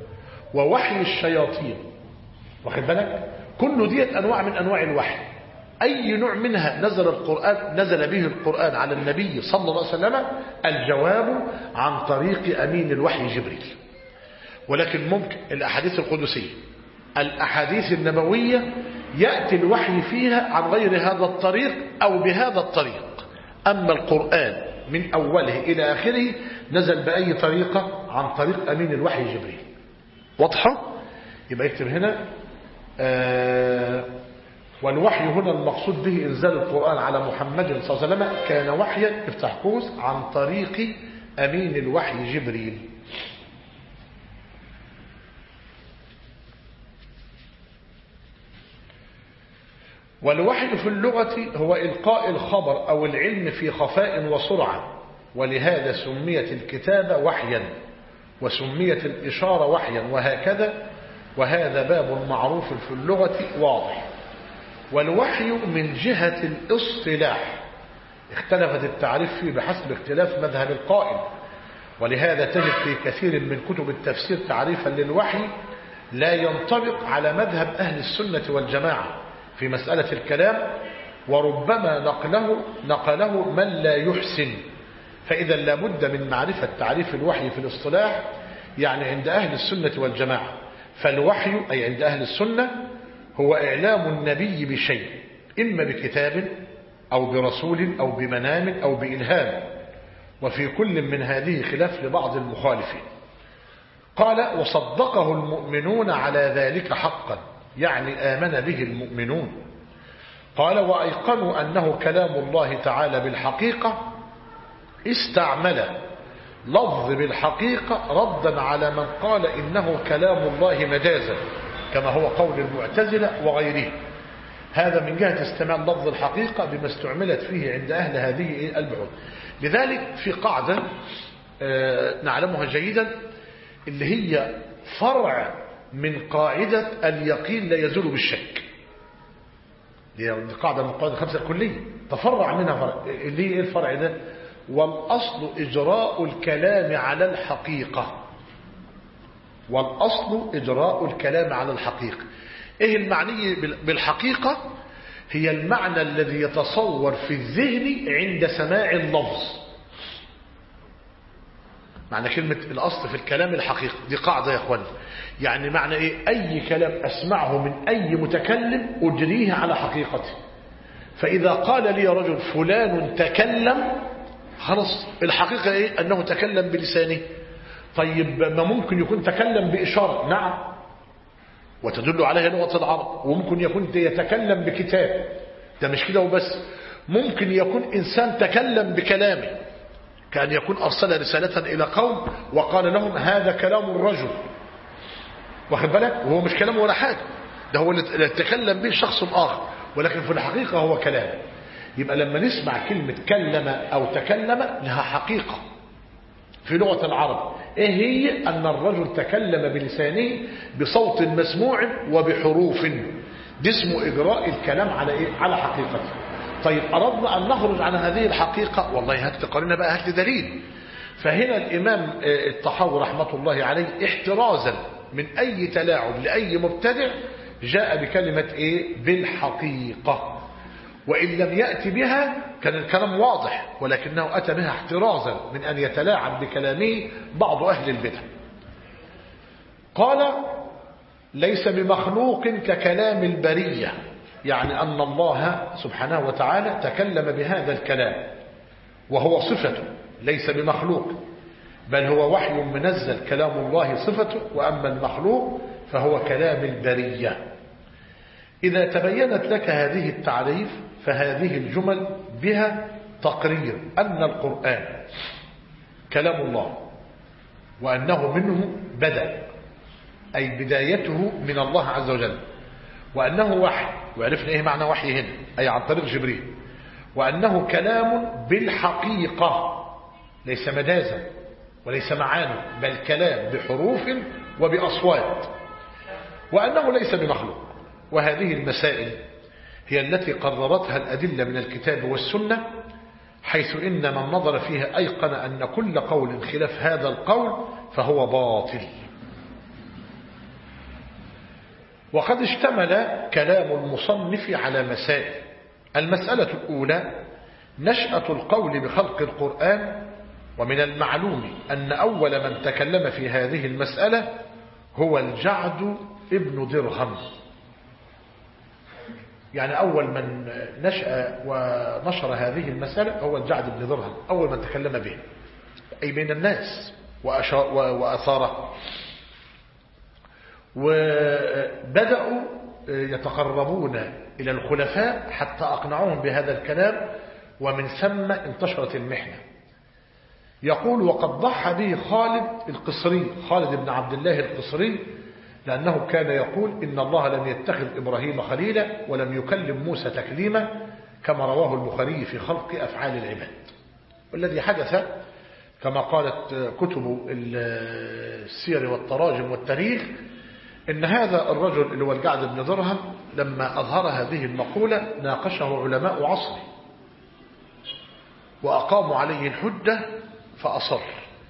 ووحي الشياطين، واخد بالك. كل دي أنواع من أنواع الوحي. أي نوع منها نزل به القرآن على النبي صلى الله عليه وسلم؟ الجواب عن طريق أمين الوحي جبريل. ولكن ممكن الأحاديث القدسية، الأحاديث النبوية يأتي الوحي فيها عن غير هذا الطريق أو بهذا الطريق. أما القرآن من أوله إلى آخره نزل بأي طريقة؟ عن طريق أمين الوحي جبريل. واضحة؟ يبقى يكتب هنا والوحي هنا المقصود به إنزال القرآن على محمد صلى الله عليه وسلم كان وحيا، افتح قوس، عن طريق أمين الوحي جبريل. والوحي في اللغة هو إلقاء الخبر أو العلم في خفاء وسرعة، ولهذا سميت الكتابة وحيا وسميت الإشارة وحيا وهكذا، وهذا باب معروف في اللغة واضح. والوحي من جهة الاصطلاح اختلفت التعريف فيه بحسب اختلاف مذهب القائل، ولهذا تجد في كثير من كتب التفسير تعريفا للوحي لا ينطبق على مذهب أهل السنة والجماعة في مسألة الكلام، وربما نقله من لا يحسن. فإذا لابد من معرفة تعريف الوحي في الاصطلاح، يعني عند أهل السنة والجماعة فالوحي أي عند أهل السنة هو إعلام النبي بشيء، إما بكتاب أو برسول أو بمنام أو بإلهام، وفي كل من هذه خلاف لبعض المخالفين. قال وصدقه المؤمنون على ذلك حقا، يعني آمن به المؤمنون. قال وأيقنوا أنه كلام الله تعالى بالحقيقة، استعمل لفظ بالحقيقة ردا على من قال إنه كلام الله مجازا كما هو قول المعتزلة وغيره. هذا من جهة استعمال لفظ الحقيقة بما استعملت فيه عند أهل هذه البعد. لذلك في قاعدة نعلمها جيدا اللي هي فرع من قاعدة اليقين لا يزول بالشك، دي قاعدة من قاعدة الخمسة الكلية تفرع منها فرع. اللي هي الفرع ده؟ والأصل إجراء الكلام على الحقيقة. والأصل إجراء الكلام على الحقيقة. إيه المعني بالحقيقة؟ هي المعنى الذي يتصور في الذهن عند سماع اللفظ. معنى كلمة الأصل في الكلام الحقيقة، دي قاعدة يا أخواني. يعني معنى إيه؟ أي كلام أسمعه من أي متكلم أجريه على حقيقته. فإذا قال لي رجل فلان تكلم، خلاص الحقيقة إيه؟ أنه تكلم بلسانه. طيب ما ممكن يكون تكلم بإشارة؟ نعم، وتدل عليها لغة العرب. وممكن يكون يتكلم بكتاب، ده مش كده وبس، ممكن يكون إنسان تكلم بكلامه، كأن يكون أرسل رسالة إلى قوم وقال لهم هذا كلام الرجل، واخد بالك؟ وهو مش كلامه ولا حاجة، ده هو اللي تكلم به شخص آخر، ولكن في الحقيقة هو كلام. يبقى لما نسمع كلمة كلم أو تكلم لها حقيقة في لغة العرب. إيه هي؟ أن الرجل تكلم بلسانه بصوت مسموع وبحروف، دي اسمه إجراء الكلام على إيه؟ على حقيقته. طيب أردنا أن نخرج عن هذه الحقيقة، والله هات قرينا بقى، هات دليل. فهنا الإمام الطحاوي رحمة الله عليه احترازا من أي تلاعب لأي مبتدع جاء بكلمة إيه؟ بالحقيقة. وإن لم يأتي بها كان الكلام واضح، ولكنه أتى بها احترازا من أن يتلاعب بكلامه بعض أهل البدع. قال ليس بمخلوق ككلام البرية، يعني أن الله سبحانه وتعالى تكلم بهذا الكلام وهو صفته، ليس بمخلوق، بل هو وحي منزل، كلام الله صفته، وأما المخلوق فهو كلام البرية. إذا تبينت لك هذه التعريف فهذه الجمل بها تقرير أن القرآن كلام الله، وأنه منه بدأ، أي بدايته من الله عز وجل، وأنه وحي، وعرفنا إيه معنى وحي هنا، أي عن طريق جبريل، وأنه كلام بالحقيقة ليس مجازا وليس معاني، بل كلام بحروف وبأصوات، وأنه ليس بمخلوق. وهذه المسائل هي التي قررتها الأدلة من الكتاب والسنة، حيث إن من نظر فيها أيقن أن كل قول خلاف هذا القول فهو باطل. وقد اشتمل كلام المصنف على مسائل المسألة الأولى نشأة القول بخلق القرآن. ومن المعلوم أن أول من تكلم في هذه المسألة هو الجعد ابن درهم، يعني أول من نشأ ونشر هذه المسألة هو الجعد بن درهم، أول من تكلم به أي بين الناس وأثاره. وبدأوا يتقربون إلى الخلفاء حتى أقنعوهم بهذا الكلام، ومن ثم انتشرت المحنة. يقول: وقد ضحى به خالد القصري، خالد بن عبد الله القصري، لأنه كان يقول: إن الله لم يتخذ إبراهيم خليلا ولم يكلم موسى تكليما، كما رواه البخاري في خلق أفعال العباد. والذي حدث كما قالت كتب السير والتراجم والتاريخ، إن هذا الرجل اللي هو الجعد بن درهم لما أظهر هذه المقولة ناقشه علماء عصره وأقاموا عليه الحجة فأصر.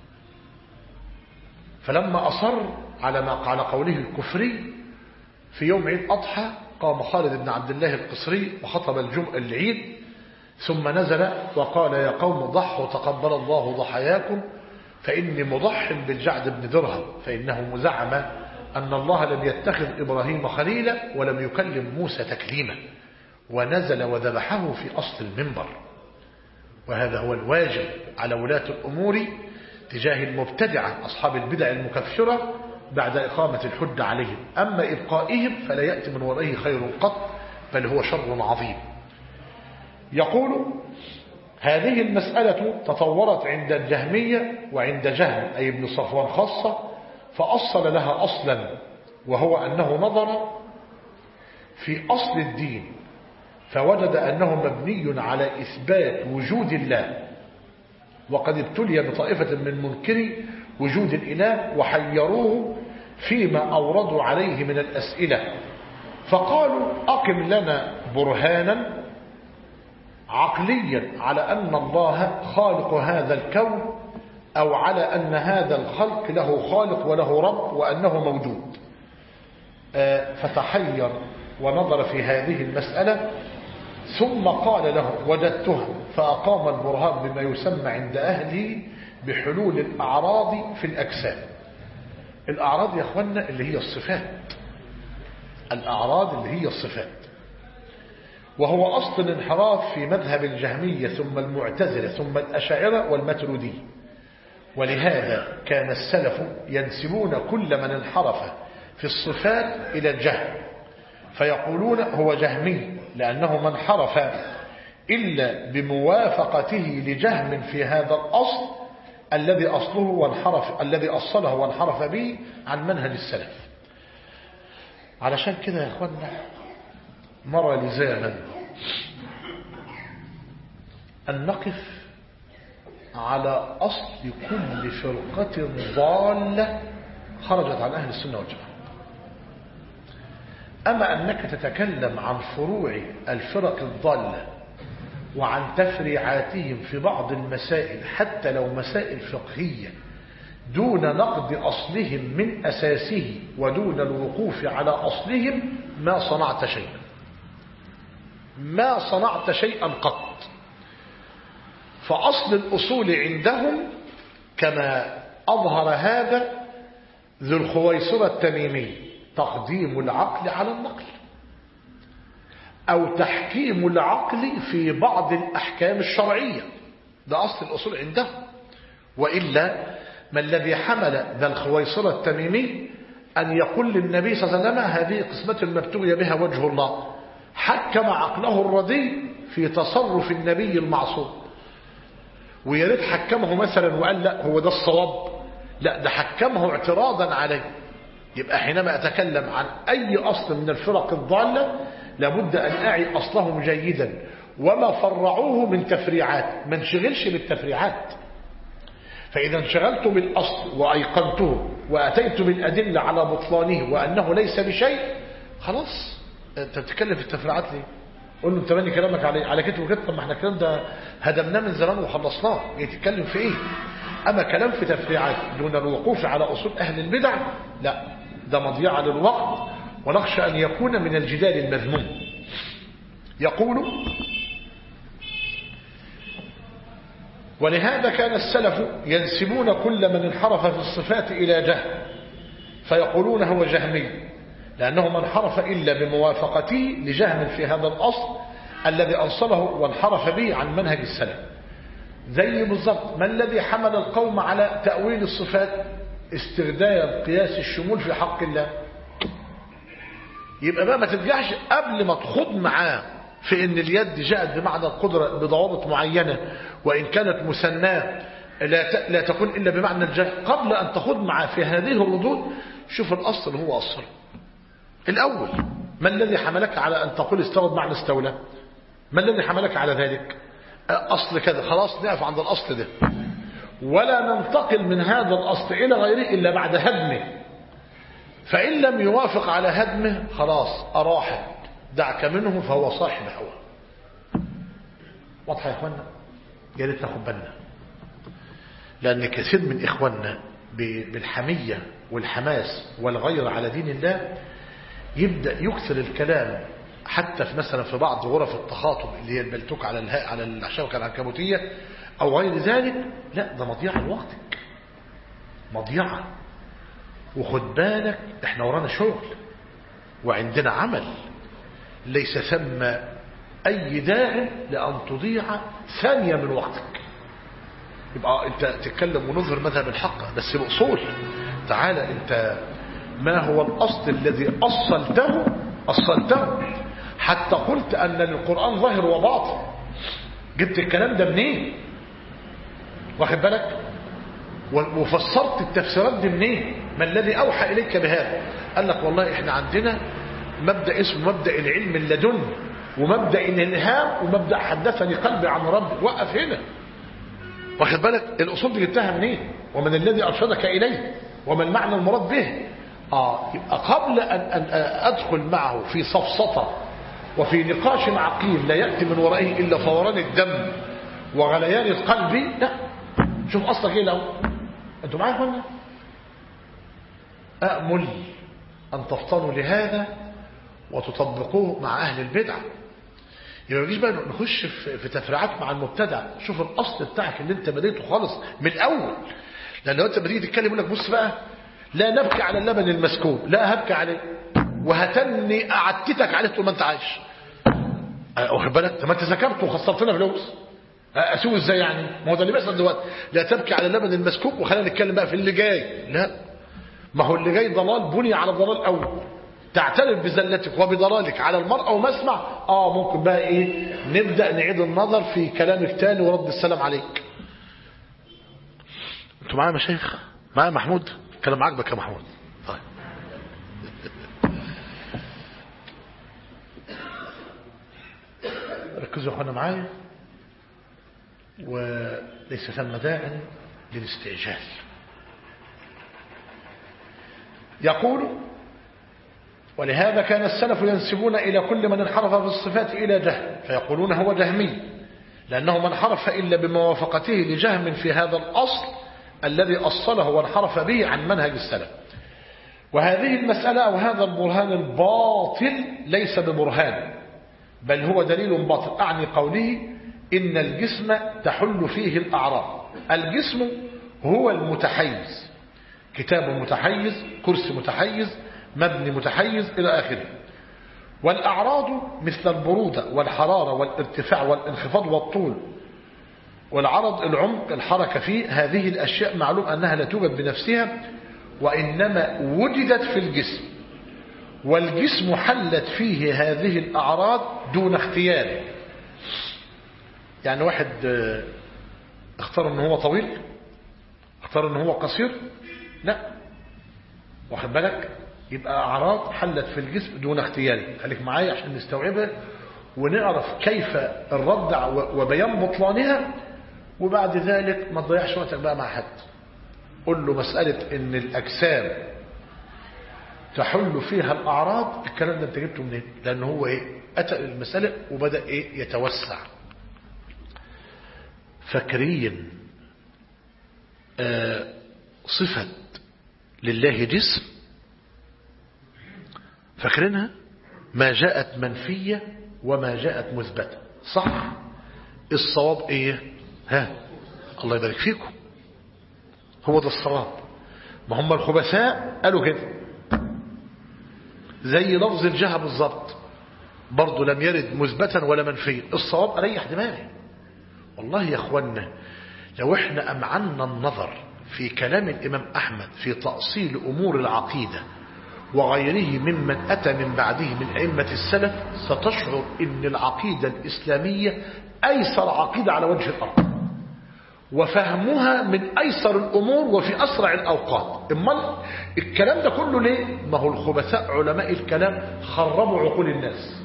فلما أصر على قوله الكفري في يوم عيد أضحى، قام خالد بن عبد الله القصري وخطب العيد، ثم نزل وقال: يا قوم ضحوا تقبل الله ضحاياكم، فإني مضح بالجعد بن درهم، فإنه زعم أن الله لم يتخذ إبراهيم خليلا ولم يكلم موسى تكليما، ونزل وذبحه في أصل المنبر. وهذا هو الواجب على ولاة الأمور تجاه المبتدعة أصحاب البدع المكفرة بعد إقامة الحجة عليهم. أما إبقائهم فلا يأتي من ورائه خير قط، بل هو شر عظيم. يقول: هذه المسألة تطورت عند الجهمية وعند جهم أي ابن صفوان خاصة، فأصل لها أصلا، وهو أنه نظر في أصل الدين فوجد أنه مبني على إثبات وجود الله، وقد ابتلي بطائفة من منكري وجود الإله وحيروه فيما أوردوا عليه من الأسئلة، فقالوا: أقم لنا برهانا عقليا على أن الله خالق هذا الكون، أو على أن هذا الخلق له خالق وله رب وأنه موجود. فتحير ونظر في هذه المسألة، ثم قال له: وجدتها، فأقام البرهان بما يسمى عند أهله بحلول الأعراض في الأجسام. الأعراض يا أخوانا اللي هي الصفات، الأعراض اللي هي الصفات، وهو أصل الانحراف في مذهب الجهمية ثم المعتزلة ثم الأشاعرة والماتريدية. ولهذا كان السلف ينسبون كل من انحرف في الصفات إلى الجهم، فيقولون هو جهمي لأنه من انحرف إلا بموافقته لجهم في هذا الأصل الذي أصله وانحرف به عن منهج السلف. علشان كده يا أخوانا نرى لزاما أن نقف على أصل كل فرقة ضالة خرجت عن أهل السنة والجماعة. أما أنك تتكلم عن فروع الفرق الضالة وعن تفريعاتهم في بعض المسائل حتى لو مسائل فقهية دون نقد أصلهم من أساسه ودون الوقوف على أصلهم، ما صنعت شيئا قط. فأصل الأصول عندهم كما أظهر هذا ذو الخويصرة التميمي تقديم العقل على النقل، أو تحكيم العقل في بعض الأحكام الشرعية، ده أصل الأصول عندهم. وإلا ما الذي حمل ذا الخويصرة التميمي أن يقول للنبي صلى الله عليه وسلم: هذه قسمة مبتغي بها وجه الله، حكم عقله الرديء في تصرف النبي المعصوم، ويريد حكمه مثلا وقال لا هو ده الصواب، لا ده حكمه اعتراضا عليه. يبقى حينما أتكلم عن أي أصل من الفرق الضالة لابد أن أعي أصلهم جيدا وما فرعوه من تفريعات، ما انشغلش بالتفريعات. فإذا انشغلت بالأصل وأيقنته وأتيت بالأدلة على بطلانه وأنه ليس بشيء، خلاص أنت بتتكلم في التفريعات ليه؟ قول له انت بني كلامك على كتب وكده، طب ما احنا الكلام ده هدمناه من زمان وخلصناه، يتكلم في ايه؟ اما كلام في تفريعات دون الوقوف على اصول اهل البدع، لا ده مضيعة للوقت، ونخشى ان يكون من الجدال المذموم. يقول: ولهذا كان السلف ينسبون كل من انحرف في الصفات إلى جهم، فيقولون هو جهمي، لأنه ما انحرف إلا بموافقته لجهم في هذا الأصل الذي أنصله وانحرف به عن منهج السلف. زي بالضبط ما الذي حمل القوم على تأويل الصفات؟ استغداية قياس الشمول في حق الله. يبقى بقى ما ترجعش قبل ما تخوض معاه في ان اليد جاءت بمعنى القدرة بضوابط معينة وإن كانت مثناه لا تكون إلا بمعنى الجهل. قبل أن تخوض معاه في هذه الردود شوف الأصل اللي هو أصل الأول. ما الذي حملك على أن تقول استوى بمعنى استولى؟ ما الذي حملك على ذلك؟ أصل كذا، خلاص نقف عند الأصل ده، ولا ننتقل من هذا الأصل إلى غيره إلا بعد هدمه. فإن لم يوافق على هدمه خلاص أراحت، دعك منه فهو صاحب هوى. واضحة يا إخوانا؟ يا ريت ناخد بالنا، لأن كثير من إخواننا بالحمية والحماس والغير على دين الله يبدأ يكثر الكلام حتى في مثلا في بعض غرف التخاطب اللي هي البلتوك على الشبكة العنكبوتية أو غير ذلك. لا، ده مضيعة لوقتك، مضيعة. وخد بالك احنا ورانا شغل وعندنا عمل، ليس ثم أي داعي لأن تضيع ثانية من وقتك. يبقى انت تتكلم ونظهر مذهب الحق بس بأصول. تعالى انت، ما هو الأصل الذي أصلته حتى قلت أن القرآن ظاهر وباطن؟ جبت الكلام ده منين؟ واخد بالك؟ وفسرت التفسيرات دي منين؟ ما الذي أوحى إليك بهذا؟ قال لك والله احنا عندنا مبدأ اسمه مبدأ العلم اللدني، ومبدأ الإلهام، ومبدأ حدثني قلبي عن ربي. وقف هنا. واخد بالك؟ الأصول دي جبتها منين؟ ومن الذي أرشدك إليه؟ وما المعنى المراد به؟ يبقى قبل أن أدخل معه في سفسطة وفي نقاش عقيم لا يأتي من ورائه إلا فوران الدم وغليان القلب، لا، شوف أصلك إيه الأول. أنتم معايا هنا؟ أأمل أن تفطنوا لهذا وتطبقوه مع أهل البدعة. يبقى ما نجيش بقى نخش في تفريعات مع المبتدع. شوف الأصل بتاعك اللي أنت بديته خالص من الأول. لأن لو أنت بتيجي تتكلم يقول لك بص بقى، لا نبكي على اللبن المسكوب، لا هبكي عليه، وهتني أعتتك عليه طول ما أنت عايش. واخد بالك؟ ما أنت ذكرت وخسرتنا فلوس، أسوي إزاي يعني؟ ما هو ده اللي بيحصل دلوقتي. لا تبكي على اللبن المسكوب، وخلينا نتكلم بقى في اللي جاي. لا، ما هو اللي جاي ضلال بني على ضلال أول. تعترف بزلتك وبضلالك على المرأة ومسمع، ممكن بقى إيه، نبدأ نعيد النظر في كلامك تاني ورد السلام عليك. أنتوا معايا مشايخ؟ معايا محمود؟ كلام عاجبك يا محمود؟ طيب. ركزوا يا اخوانا معايا، وليس ثم داعي للاستعجال. يقول: ولهذا كان السلف ينسبون إلى كل من انحرف في الصفات إلى جهم، فيقولون هو جهمي، لأنه من انحرف إلا بموافقته لجهم في هذا الأصل الذي أصله وانحرف به عن منهج السلف. وهذه المسألة أو هذا البرهان الباطل ليس ببرهان، بل هو دليل باطل. أعني قوله إن الجسم تحل فيه الأعراض. الجسم هو المتحيز، كتاب متحيز، كرسي متحيز، مبني متحيز إلى آخره. والأعراض مثل البرودة والحرارة والارتفاع والانخفاض والطول والعرض، العمق، الحركة فيه. هذه الأشياء معلوم أنها لا توجد بنفسها، وإنما وجدت في الجسم، والجسم حلت فيه هذه الأعراض دون اختيار. يعني واحد اختار أنه هو طويل، اختار أنه هو قصير، لا، واخد بالك؟ يبقى أعراض حلت في الجسم دون اختيار. خليك معايا عشان نستوعبها ونعرف كيف الرد وبيان بطلانها، وبعد ذلك ما تضيعش وقتك بقى مع حد. قل له مسألة ان الأجسام تحل فيها الأعراض، الكلام ده انت جبته منين؟ لأنه هو أتى المسألة وبدأ يتوسع فكريا. صفة لله جسم، فاكرينها؟ ما جاءت منفية وما جاءت مثبتة، صح؟ الصواب الله يبارك فيكم، هو ده الصواب. ما هم الخبثاء قالوا كده، زي لفظ الجهة بالظبط، برضه لم يرد مثبتا ولا منفيا. الصواب أريح دماغي. والله يا أخوانا لو احنا أمعنا النظر في كلام الإمام أحمد في تأصيل أمور العقيدة وغيره ممن أتى من بعده من أئمة السلف، ستشعر أن العقيدة الإسلامية أيسر عقيدة على وجه الأرض، وفهمها من أيسر الأمور وفي أسرع الأوقات. إما الكلام ده كله ليه؟ ما هو الخبثاء علماء الكلام خربوا عقول الناس،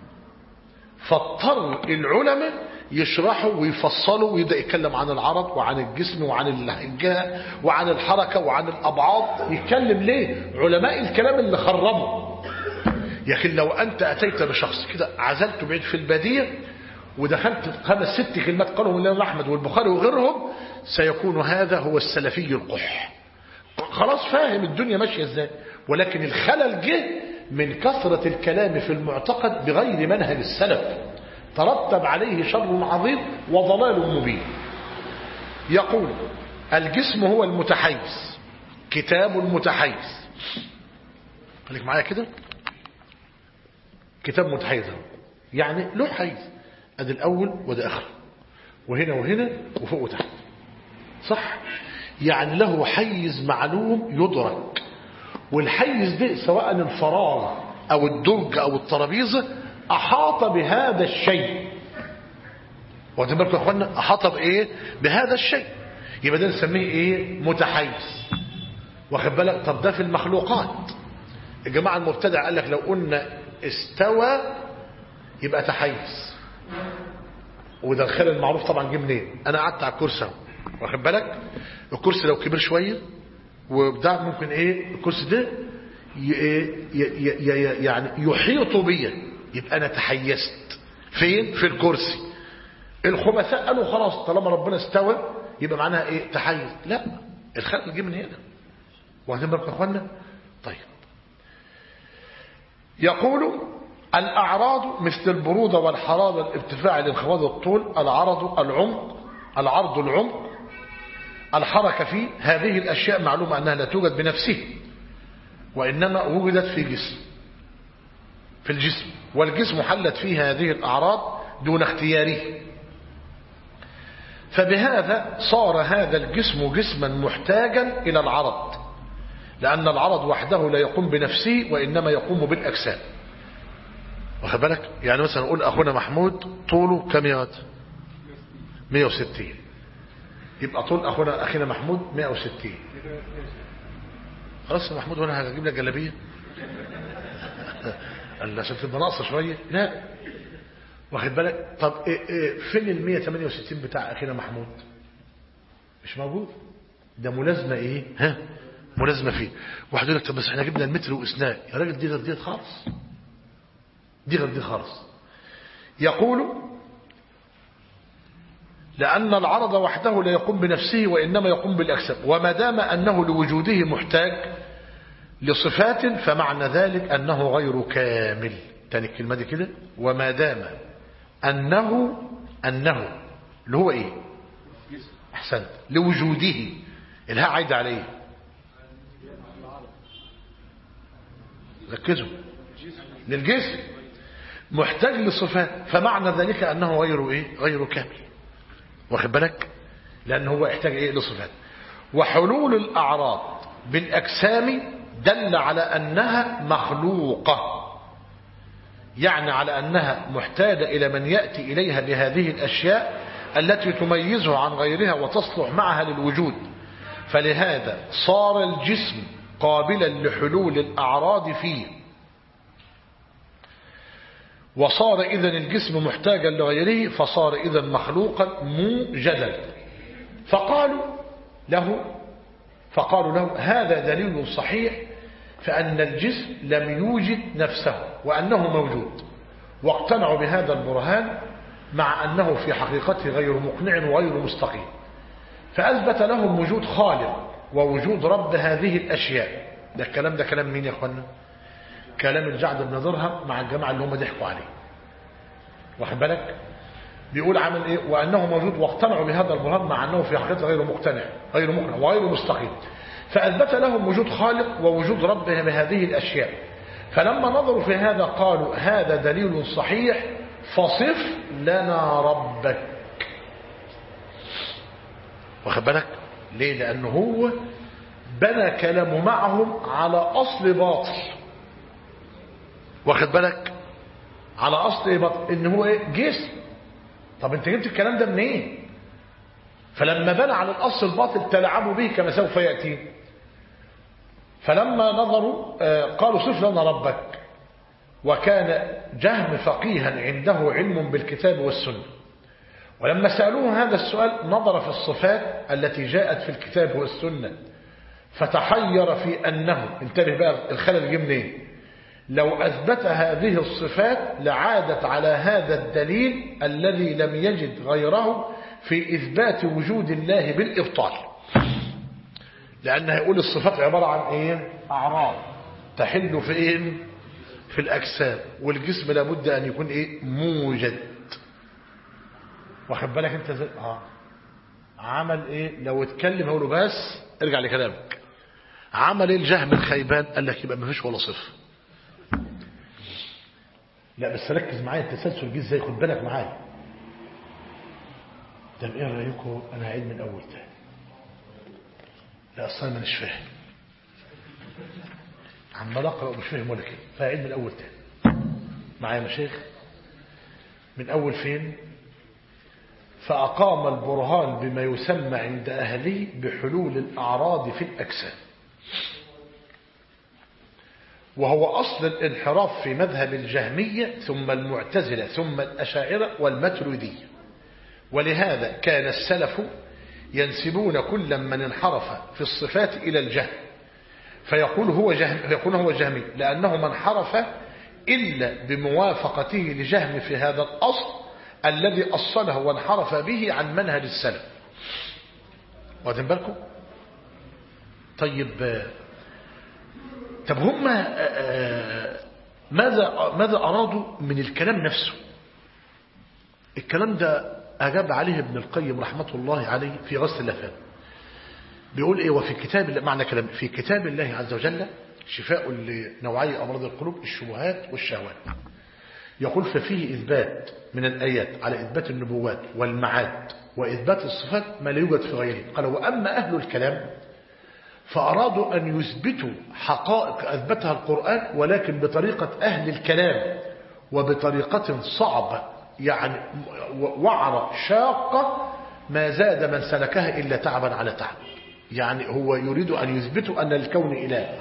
فاضطر العلماء يشرحوا ويفصلوا ويبدأ يتكلم عن العرض وعن الجسم وعن الجهة وعن الحركة وعن الأبعاد. يتكلم ليه؟ علماء الكلام اللي خربوا. لكن لو أنت أتيت بشخص كده عزلته بعيد في البادية ودخلت 5-6 كلمات قالهم الإمام أحمد والبخاري وغيرهم، سيكون هذا هو السلفي القح، خلاص فاهم الدنيا ماشية ازاي. ولكن الخلل جه من كثرة الكلام في المعتقد بغير منهج السلف، ترتب عليه شر عظيم وضلال مبين. يقول الجسم هو المتحيز، كتاب المتحيز، خليك معايا كده، كتاب متحيز يعني له حيز، ادي الاول وده اخر، وهنا وهنا وفوق وتحت، صح؟ يعني له حيز معلوم يدرك. والحيز ده سواء الفراغ او الدرج او الترابيزه احاط بهذا الشيء. واخدين بالكم يا اخوانا؟ احاط بايه؟ بهذا الشيء. يبقى ده نسميه ايه؟ متحيز. واخد بالك؟ طب ده في المخلوقات. الجماعه المبتدع قال لك لو قلنا استوى يبقى تحيز، وده الخلل المعروف طبعا جه منين؟ انا قعدت على الكرسي اهو، واخد بالك؟ الكرسي لو كبر شويه وبتاع ممكن ايه الكرسي ده يعني يحيط بيا، يبقى انا تحيزت. فين؟ في الكرسي. الخبثاء قالوا خلاص طالما ربنا استوى يبقى معناها ايه؟ تحيز. لا، الخلق جه من هنا. واخدين بالكم يا اخوانا؟ طيب، يقول الاعراض مثل البروده والحراره، الارتفاع، الانخفاض، الطول، العرض العمق، الحركه فيه، هذه الاشياء معلومه انها لا توجد بنفسه وانما وجدت في الجسم، والجسم حلت فيه هذه الاعراض دون اختياره. فبهذا صار هذا الجسم جسما محتاجا الى العرض، لان العرض وحده لا يقوم بنفسه وانما يقوم بالاجسام. واخد بالك؟ يعني مثلا نقول اخونا محمود طوله كم يا واد؟ 160. يبقى طول اخينا محمود 160. خلاص يا محمود وانا هجيب لك جلابيه عشان تبقى ناقصه شويه؟ لا. واخد بالك؟ طب فين ال 168 بتاع اخينا محمود؟ مش موجود. ده ملازمه ايه؟ ها؟ ملازمه فيه. واحد يقول لك طب بس احنا جبنا المتر وقسناه. يا راجل دي غير دي خالص، دي غير دي خالص. يقول لأن العرض وحده لا يقوم بنفسه وإنما يقوم بالأجسام، وما دام أنه لوجوده محتاج لصفات فمعنى ذلك أنه غير كامل. تاني الكلمة دي كده، وما دام أنه اللي هو إيه؟ أحسنت، لوجوده، الها عايد عليه، ركزوا، للجسم، محتاج لصفات فمعنى ذلك أنه غير إيه؟ غير كامل. واخد بالك؟ لأنه هو يحتاج إيه؟ لصفات. وحلول الأعراض بالأجسام دل على أنها مخلوقة، يعني على أنها محتاجة إلى من يأتي إليها بهذه الأشياء التي تميزها عن غيرها وتصلح معها للوجود. فلهذا صار الجسم قابلا لحلول الأعراض فيه، وصار إذن الجسم محتاجا لغيره، فصار إذن مخلوقا موجدا. فقالوا له هذا دليل صحيح فأن الجسم لم يوجد نفسه وأنه موجود، واقتنعوا بهذا البرهان مع أنه في حقيقته غير مقنع وغير مستقيم. فأثبت لهم وجود خالق ووجود رب هذه الأشياء. ده الكلام ده كلام مين يا أخوانا؟ كلام الجعد بن درهم مع الجماعة اللي هم ضحكوا عليه. واخد بالك؟ بيقول عمل ايه؟ وانه موجود واقتنعوا بهذا البرهان مع انه في حقيقته غير مقتنع غير مقنع وغير مستقيم، فاثبت لهم وجود خالق ووجود رب بهذه الاشياء. فلما نظروا في هذا قالوا هذا دليل صحيح فصف لنا ربك. واخد بالك ليه؟ لانه هو بنى كلامه معهم على اصل باطل. واخد بالك على اصل باطل ان هو ايه؟ جسم. طب انت جبت الكلام ده منين؟ إيه؟ فلما بنى على الاصل الباطل تلعبوا به كما سوف ياتي. فلما نظروا قالوا صف لنا ربك. وكان جهم فقيها عنده علم بالكتاب والسنه، ولما سألوه هذا السؤال نظر في الصفات التي جاءت في الكتاب والسنة فتحير في أنه، انتبه بقى الخلل جه منين، لو أثبت هذه الصفات لعادت على هذا الدليل الذي لم يجد غيره في إثبات وجود الله بالإبطال. لأن هيقول الصفات عبارة عن إيه؟ أعراض تحل في إيه؟ في الأجسام، والجسم لابد أن يكون إيه؟ موجد. واخد بالك انت زي عمل ايه؟ لو اتكلم هقوله بس ارجع لكلامك. عمل ايه الجهم الخيبان؟ قال لك يبقى ما فيش ولا صفه. لا بس ركز معايا التسلسل جه ازاي، خد بالك معايا. طب ايه رايكم انا هعيد من اول تاني؟ لا اصلا انا مش فاهم، عمال اقرا ومش فاهم ولا كده، فهعيد من الاول تاني معايا يا مشايخ. من اول فين؟ فأقام البرهان بما يسمى عند أهله بحلول الأعراض في الأجسام، وهو أصل الانحراف في مذهب الجهمية ثم المعتزلة ثم الأشاعرة والماتريدية. ولهذا كان السلف ينسبون كل من انحرف في الصفات إلى الجهم فيقول هو جهمي، لأنه من انحرف إلا بموافقته لجهم في هذا الأصل الذي أصله وانحرف به عن منهج السلف. واخدين بالكم؟ طب هم ماذا أرادوا من الكلام نفسه؟ الكلام ده أجاب عليه ابن القيم رحمة الله عليه في غسل اللافات. بيقول إيه؟ وفي كتاب الله، معنى كلام في كتاب الله عز وجل شفاء لنوعي أمراض القلوب الشبهات والشهوات. يقول ففيه إثبات من الآيات على إثبات النبوات والمعاد وإثبات الصفات ما لا يوجد في غيره. قال وأما أهل الكلام فأرادوا أن يثبتوا حقائق أثبتها القرآن ولكن بطريقة أهل الكلام وبطريقة صعبة يعني وعرة شاقة ما زاد من سلكها إلا تعبا على تعب. يعني هو يريد أن يثبتوا أن الكون إله.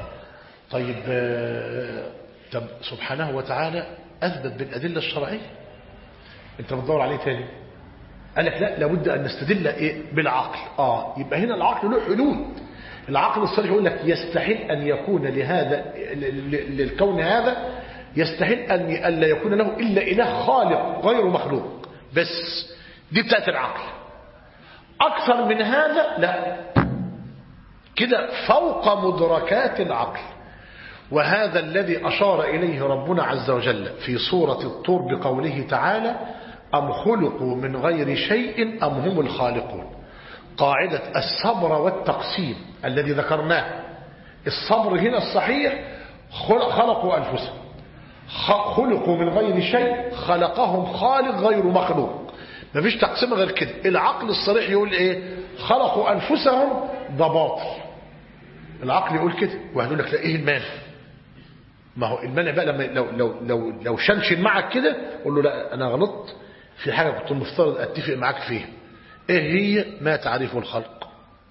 طب سبحانه وتعالى أثبت بالأدلة الشرعية، أنت بتدور عليه تاني. قال لك لا، لابد أن نستدل إيه؟ بالعقل. يبقى هنا العقل له حدود. العقل الصريح يقول لك يستحيل أن يكون لهذا للكون هذا، يستحيل أن لا يكون له إلا إله خالق غير مخلوق. بس دي بتاعت العقل. أكثر من هذا لا، كده فوق مدركات العقل. وهذا الذي أشار إليه ربنا عز وجل في سورة الطور بقوله تعالى أم خلقوا من غير شيء أم هم الخالقون. قاعدة الصبر والتقسيم الذي ذكرناه، الصبر هنا الصحيح خلقوا أنفسهم، خلقوا من غير شيء خلقهم خالق غير مخلوق. ما فيش تقسيم غير كده. العقل الصريح يقول إيه؟ خلقوا أنفسهم، ده باطل. العقل يقول كده، وهدول لك لا، إيه المانع؟ ما هو المانع بقى لما لو شنشن معك كده قول له لا أنا غلطت في حاجة كنت المفترض أتفق معاك فيها. إيه هي؟ ما تعريف الخلق.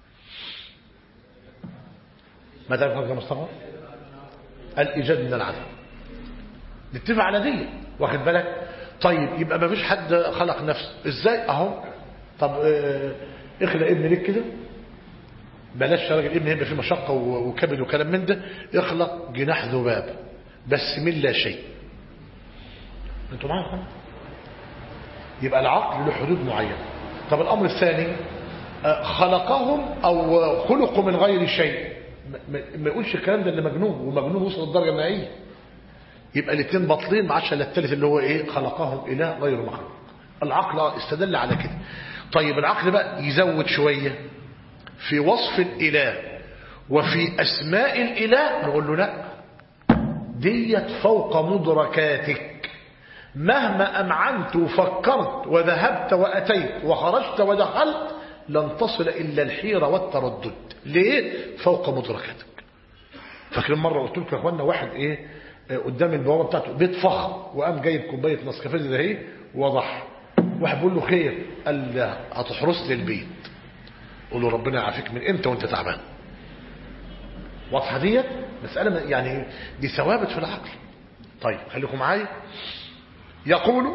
ما تعريف الخلق يا مصطفى؟ الإيجاد من العدم. نتفق على دي، واخد بالك؟ طيب يبقى ما فيش حد خلق نفسه إزاي؟ أهو طب اخلق ابن ليك كده، بلاش راجل ابن هيبقى فيه مشقة وكبد وكلام من ده، اخلق جناح ذباب بس من لا شيء. انتوا معايا؟ يبقى العقل له حدود معينة. طب الأمر الثاني خلقهم أو خلقوا من غير شيء، ما يقولش الكلام ده اللي مجنون، ومجنون وصل للدرجة النهائية. يبقى الاثنين باطلين، ما عادش الا الثالث اللي هو ايه؟ خلقهم إله غير مخلوق. العقل استدل على كده. طيب العقل بقى يزود شوية في وصف الإله وفي أسماء الإله، نقول له لا، ديت فوق مدركاتك، مهما أمعنت وفكرت وذهبت وأتيت وخرجت ودخلت لن تصل إلا الحيرة والتردد. ليه؟ فوق مدركاتك. فاكرين مرة قلت لكم يا اخوانا واحد قدام البوابة بتاعته بيت فخم وقام جايب كوباية نسكافيه ده اهي وضح، واحد بيقول له خير، قال له هتحرس لي البيت. قول له ربنا يعافيك من امتى وانت تعبان. واضحه ديت مسألة يعني دي ثوابت في العقل. طيب خليكم معايا. يقول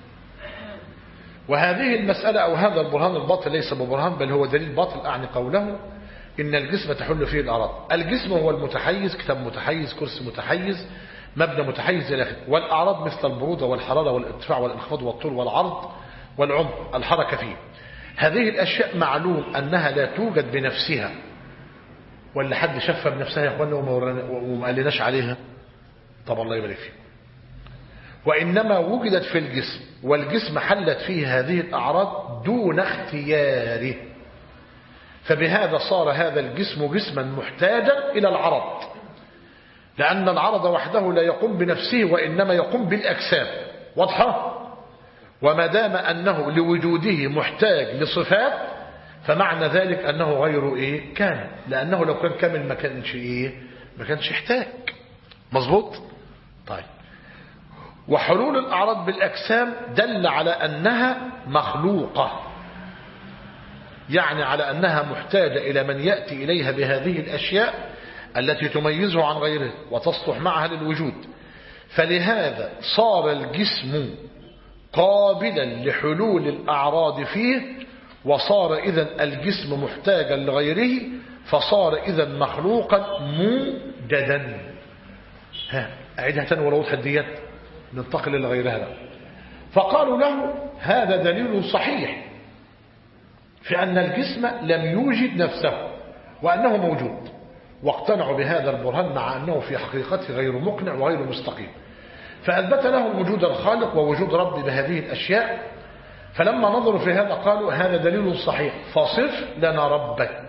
وهذه المسألة أو هذا البرهان الباطل ليس ببرهان بل هو دليل باطل، أعني قوله إن الجسم تحل فيه الأعراض. الجسم هو المتحيز، كتاب متحيز، كرسي متحيز، مبنى متحيز إلى آخره. والأعراض مثل البرودة والحرارة والارتفاع والانخفاض والطول والعرض والعمق، الحركة فيه. هذه الأشياء معلوم أنها لا توجد بنفسها، ولا حد شافها بنفسها يا أخوانا وما قالناش عليها؟ طب الله يبارك فيه. وإنما وجدت في الجسم، والجسم حلت فيه هذه الأعراض دون اختياره، فبهذا صار هذا الجسم جسما محتاجا إلى العرض، لأن العرض وحده لا يقوم بنفسه وإنما يقوم بالأجسام. واضحة؟ وما دام أنه لوجوده محتاج لصفات فمعنى ذلك أنه غير كامل، لأنه لو كان كامل ما كانش يحتاج. مظبوط؟ طيب. وحلول الأعراض بالأجسام دل على أنها مخلوقة، يعني على أنها محتاجة إلى من يأتي إليها بهذه الأشياء التي تميزه عن غيره وتصلح معها للوجود. فلهذا صار الجسم قابلا لحلول الأعراض فيه، وصار إذن الجسم محتاجا لغيره، فصار إذن مخلوقا موجدا. أعيدها تاني ولو تحديت ننتقل إلى غيرها بقى. فقالوا له هذا دليل صحيح في أن الجسم لم يوجد نفسه وأنه موجود، واقتنعوا بهذا البرهان مع أنه في حقيقته غير مقنع وغير مستقيم، فأثبت لهم وجود الخالق ووجود رب بهذه الأشياء. فلما نظروا في هذا قالوا هذا دليل صحيح فصف لنا ربك.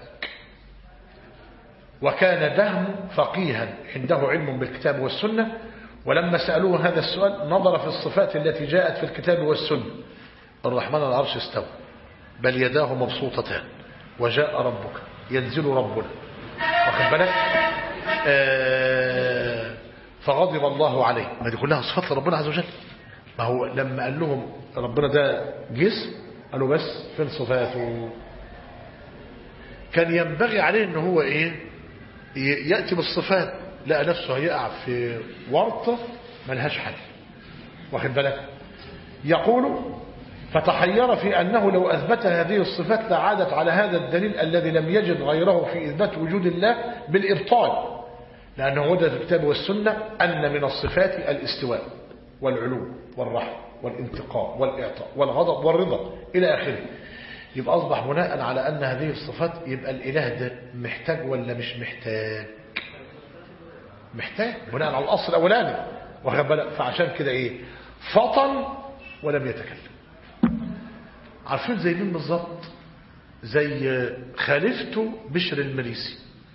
وكان دهم فقيها عنده علم بالكتاب والسنة، ولما سألوه هذا السؤال نظر في الصفات التي جاءت في الكتاب والسنة. الرحمن على العرش استوى، بل يداه مبسوطتان، وجاء ربك، ينزل ربنا، واخد بالك؟ فغضب الله عليه. ما دي كلها صفات لربنا عز وجل. ما هو لما قال لهم ربنا ده جسم قالوا بس فين صفاته؟ كان ينبغي عليه ان هو يأتي بالصفات، لقى نفسه هيقع في ورطة ملهاش حل، واخد بالك؟ يقول فتحير في أنه لو أثبت هذه الصفات لعادت على هذا الدليل الذي لم يجد غيره في إثبات وجود الله بالإبطال، لأنه وجد في الكتاب والسنة أن من الصفات الاستواء والعلو والرحمة والانتقام والإعطاء والغضب والرضا إلى آخره. يبقى أصبح بناء على أن هذه الصفات يبقى الإله ده محتاج ولا مش محتاج؟ محتاج بناء على الأصل الأولاني، واخد بالك؟ فعشان كده فطن ولم يتكلم. عارفين زي مين بالظبط؟ زي خليفته بشر المريسي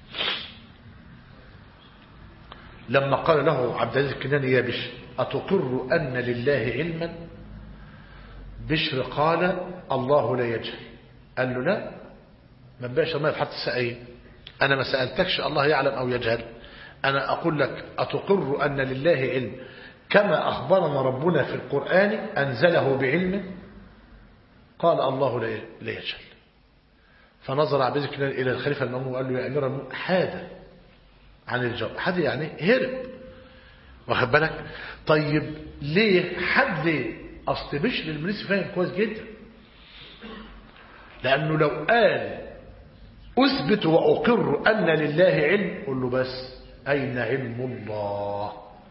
لما قال له عبد العزيز الكناني يا بشر أتقر أن لله علما؟ بشر قال الله لا يجهل. قال له لا، ما بقاش ما يبحث سأيه، أنا ما سألتكش الله يعلم أو يجهل، أنا أقول لك أتقر أن لله علم كما أخبرنا ربنا في القرآن أنزله بعلم؟ قال الله لا يجهل. فنظر عبد العزيز الكناني إلى الخليفة المأمون وقال له يا أمير المؤمنين حاد عن الجواب. حد يعني هرب، واخد بالك؟ طيب ليه حد؟ ليه؟ أصل بشر المريسي فاهم كويس جدا، لأنه لو قال أثبت وأقر أن لله علم قل له بس أين علم الله؟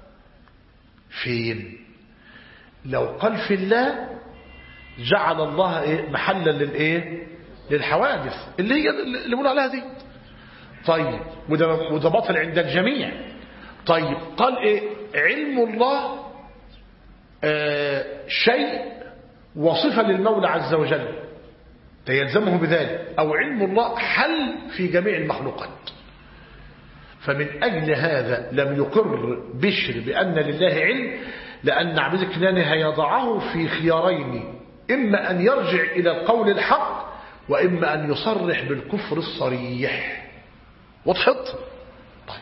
فين؟ لو قال في الله جعل الله محلا للحوادث اللي هي اللي بنقول عليها دي. طيب وده باطل عند الجميع. طيب قال علم الله شيء وصفة للمولى عز وجل يلزمه بذلك، أو علم الله حل في جميع المخلوقات. فمن أجل هذا لم يقر بشر بأن لله علم، لأن عبد الكناني هيضعه في خيارين: إما أن يرجع إلى القول الحق، وإما أن يصرح بالكفر الصريح. وضحت؟ طيب.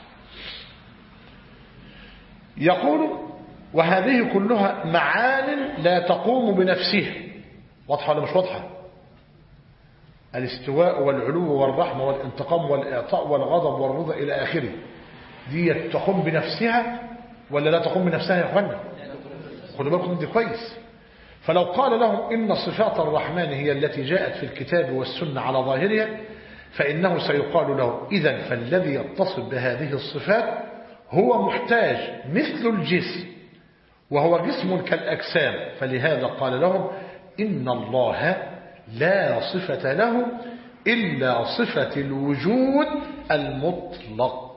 يقول: وهذه كلها معان لا تقوم بنفسها. واضحة ولا مش واضحة؟ الاستواء والعلو والرحمة والانتقام والإعطاء والغضب والرضا إلى آخره، دي تقوم بنفسها ولا لا تقوم بنفسها يا أخوانا؟ خدوا بالكم دي كويس. فلو قال لهم إن صفات الرحمن هي التي جاءت في الكتاب والسنة على ظاهرها، فإنه سيقال له: إذن فالذي يتصف بهذه الصفات هو محتاج مثل الجسم، وهو جسم كالأجسام. فلهذا قال لهم: إن الله لا صفة له إلا صفة الوجود المطلق.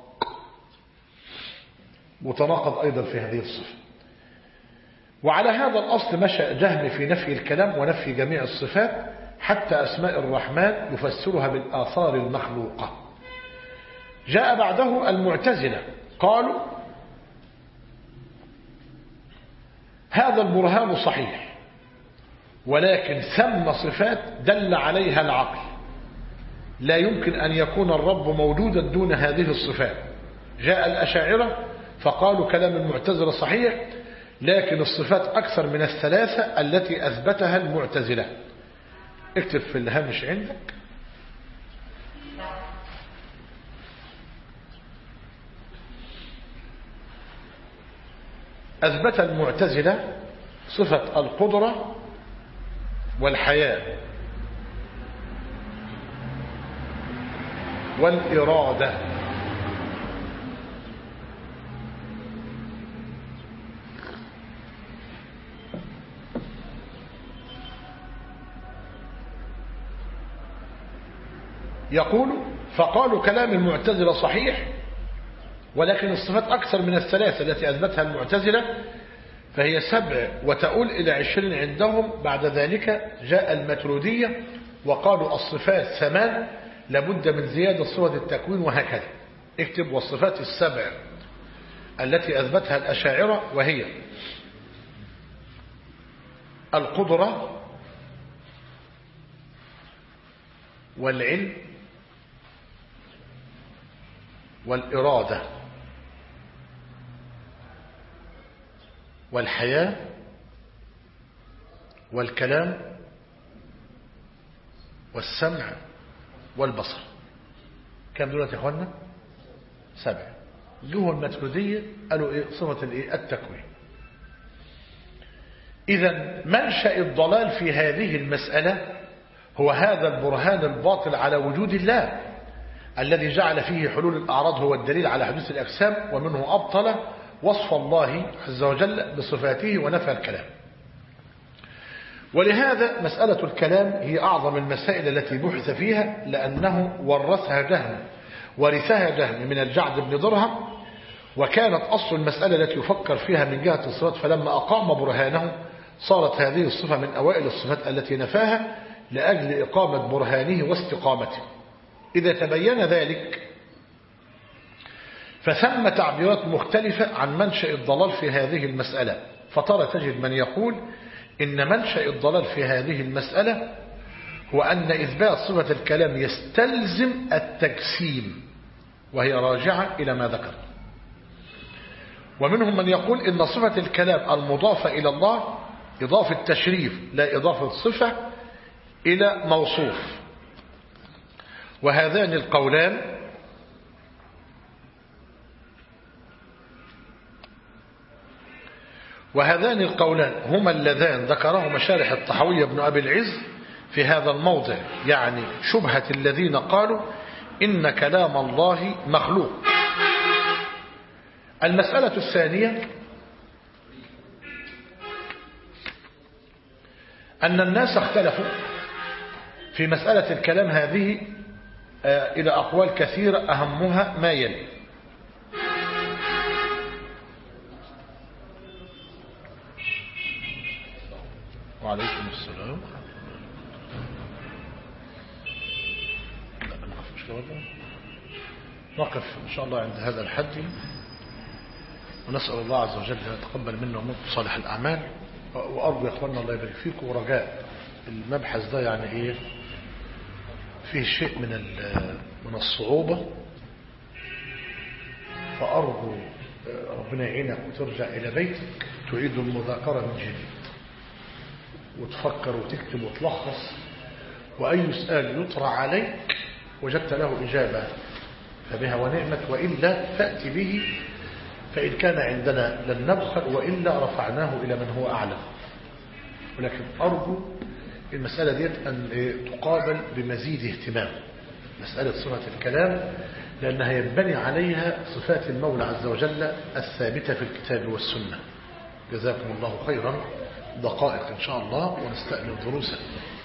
متناقض أيضا في هذه الصفة. وعلى هذا الأصل مشى جهم في نفي الكلام ونفي جميع الصفات، حتى أسماء الرحمن يفسرها بالآثار المخلوقة. جاء بعده المعتزلة قالوا: هذا البرهان صحيح، ولكن ثم صفات دل عليها العقل، لا يمكن أن يكون الرب موجودا دون هذه الصفات. جاء الأشاعرة فقالوا كلام المعتزلة صحيح، لكن الصفات أكثر من الثلاثة التي أثبتها المعتزلة. اكتب في الهامش عندك: أثبت المعتزلة صفة القدرة والحياة والإرادة. يقول: فقالوا كلام المعتزلة صحيح، ولكن الصفات أكثر من الثلاثة التي أثبتها المعتزلة، فهي 7 وتؤول إلى 20 عندهم. بعد ذلك جاء الماتريدية وقالوا الصفات 8 لابد من زيادة صفة التكوين، وهكذا. اكتب: والصفات 7 التي أثبتها الأشاعرة، وهي القدرة والعلم والإرادة والحياة والكلام والسمع والبصر. كم دولة يا اخوانا؟ 7. جوه الماتريدية قالوا ايه؟ صفة الايه؟ التكوين. إذن منشأ الضلال في هذه المسألة هو هذا البرهان الباطل على وجود الله، الذي جعل فيه حلول الأعراض هو الدليل على حدوث الأجسام، ومنه أبطل وصف الله عز وجل بصفاته ونفى الكلام. ولهذا مسألة الكلام هي أعظم المسائل التي بحث فيها، لأنه ورثها جهم من الجعد بن درهم، وكانت أصل المسألة التي يفكر فيها من جهة الصفات. فلما أقام برهانه صارت هذه الصفة من أوائل الصفات التي نفاها لأجل إقامة برهانه واستقامته. إذا تبين ذلك فثم تعبيرات مختلفة عن منشأ الضلال في هذه المسألة. فترى تجد من يقول إن منشأ الضلال في هذه المسألة هو أن إثبات صفة الكلام يستلزم التجسيم، وهي راجعة إلى ما ذكر. ومنهم من يقول إن صفة الكلام المضافة إلى الله إضافة تشريف لا إضافة صفة إلى موصوف. وهذان القولان هما اللذان ذكرهما شارح الطحاوية بن أبي العز في هذا الموضع، يعني شبهة الذين قالوا إن كلام الله مخلوق. المسألة الثانية أن الناس اختلفوا في مسألة الكلام هذه إلى أقوال كثيرة، أهمها ما يلي: وعليكم السلام. لا نقف مشكلة، نقف إن شاء الله عند هذا الحد، ونسأل الله عز وجل أن يتقبل منا ومنكم صالح الأعمال. وأرجو يا أخواننا الله يبارك فيكم، ورجاء المبحث ده يعني إيه فيه شيء من الصعوبة، فأرجو ربنا يعينك وترجع إلى بيتك تعيد المذاكرة من جديد، وتفكر وتكتب وتلخص، وأي سؤال يطرح عليك وجدت له إجابة فبها ونعمت، وإلا فأتي به، فإن كان عندنا لن نبخل، وإلا رفعناه إلى من هو أعلم. ولكن أرجو المسألة ديت أن تقابل بمزيد اهتمام، مسألة صفة الكلام، لأنها ينبني عليها صفات المولى عز وجل الثابتة في الكتاب والسنة. جزاكم الله خيرا. دقائق إن شاء الله ونستأنف دروسا.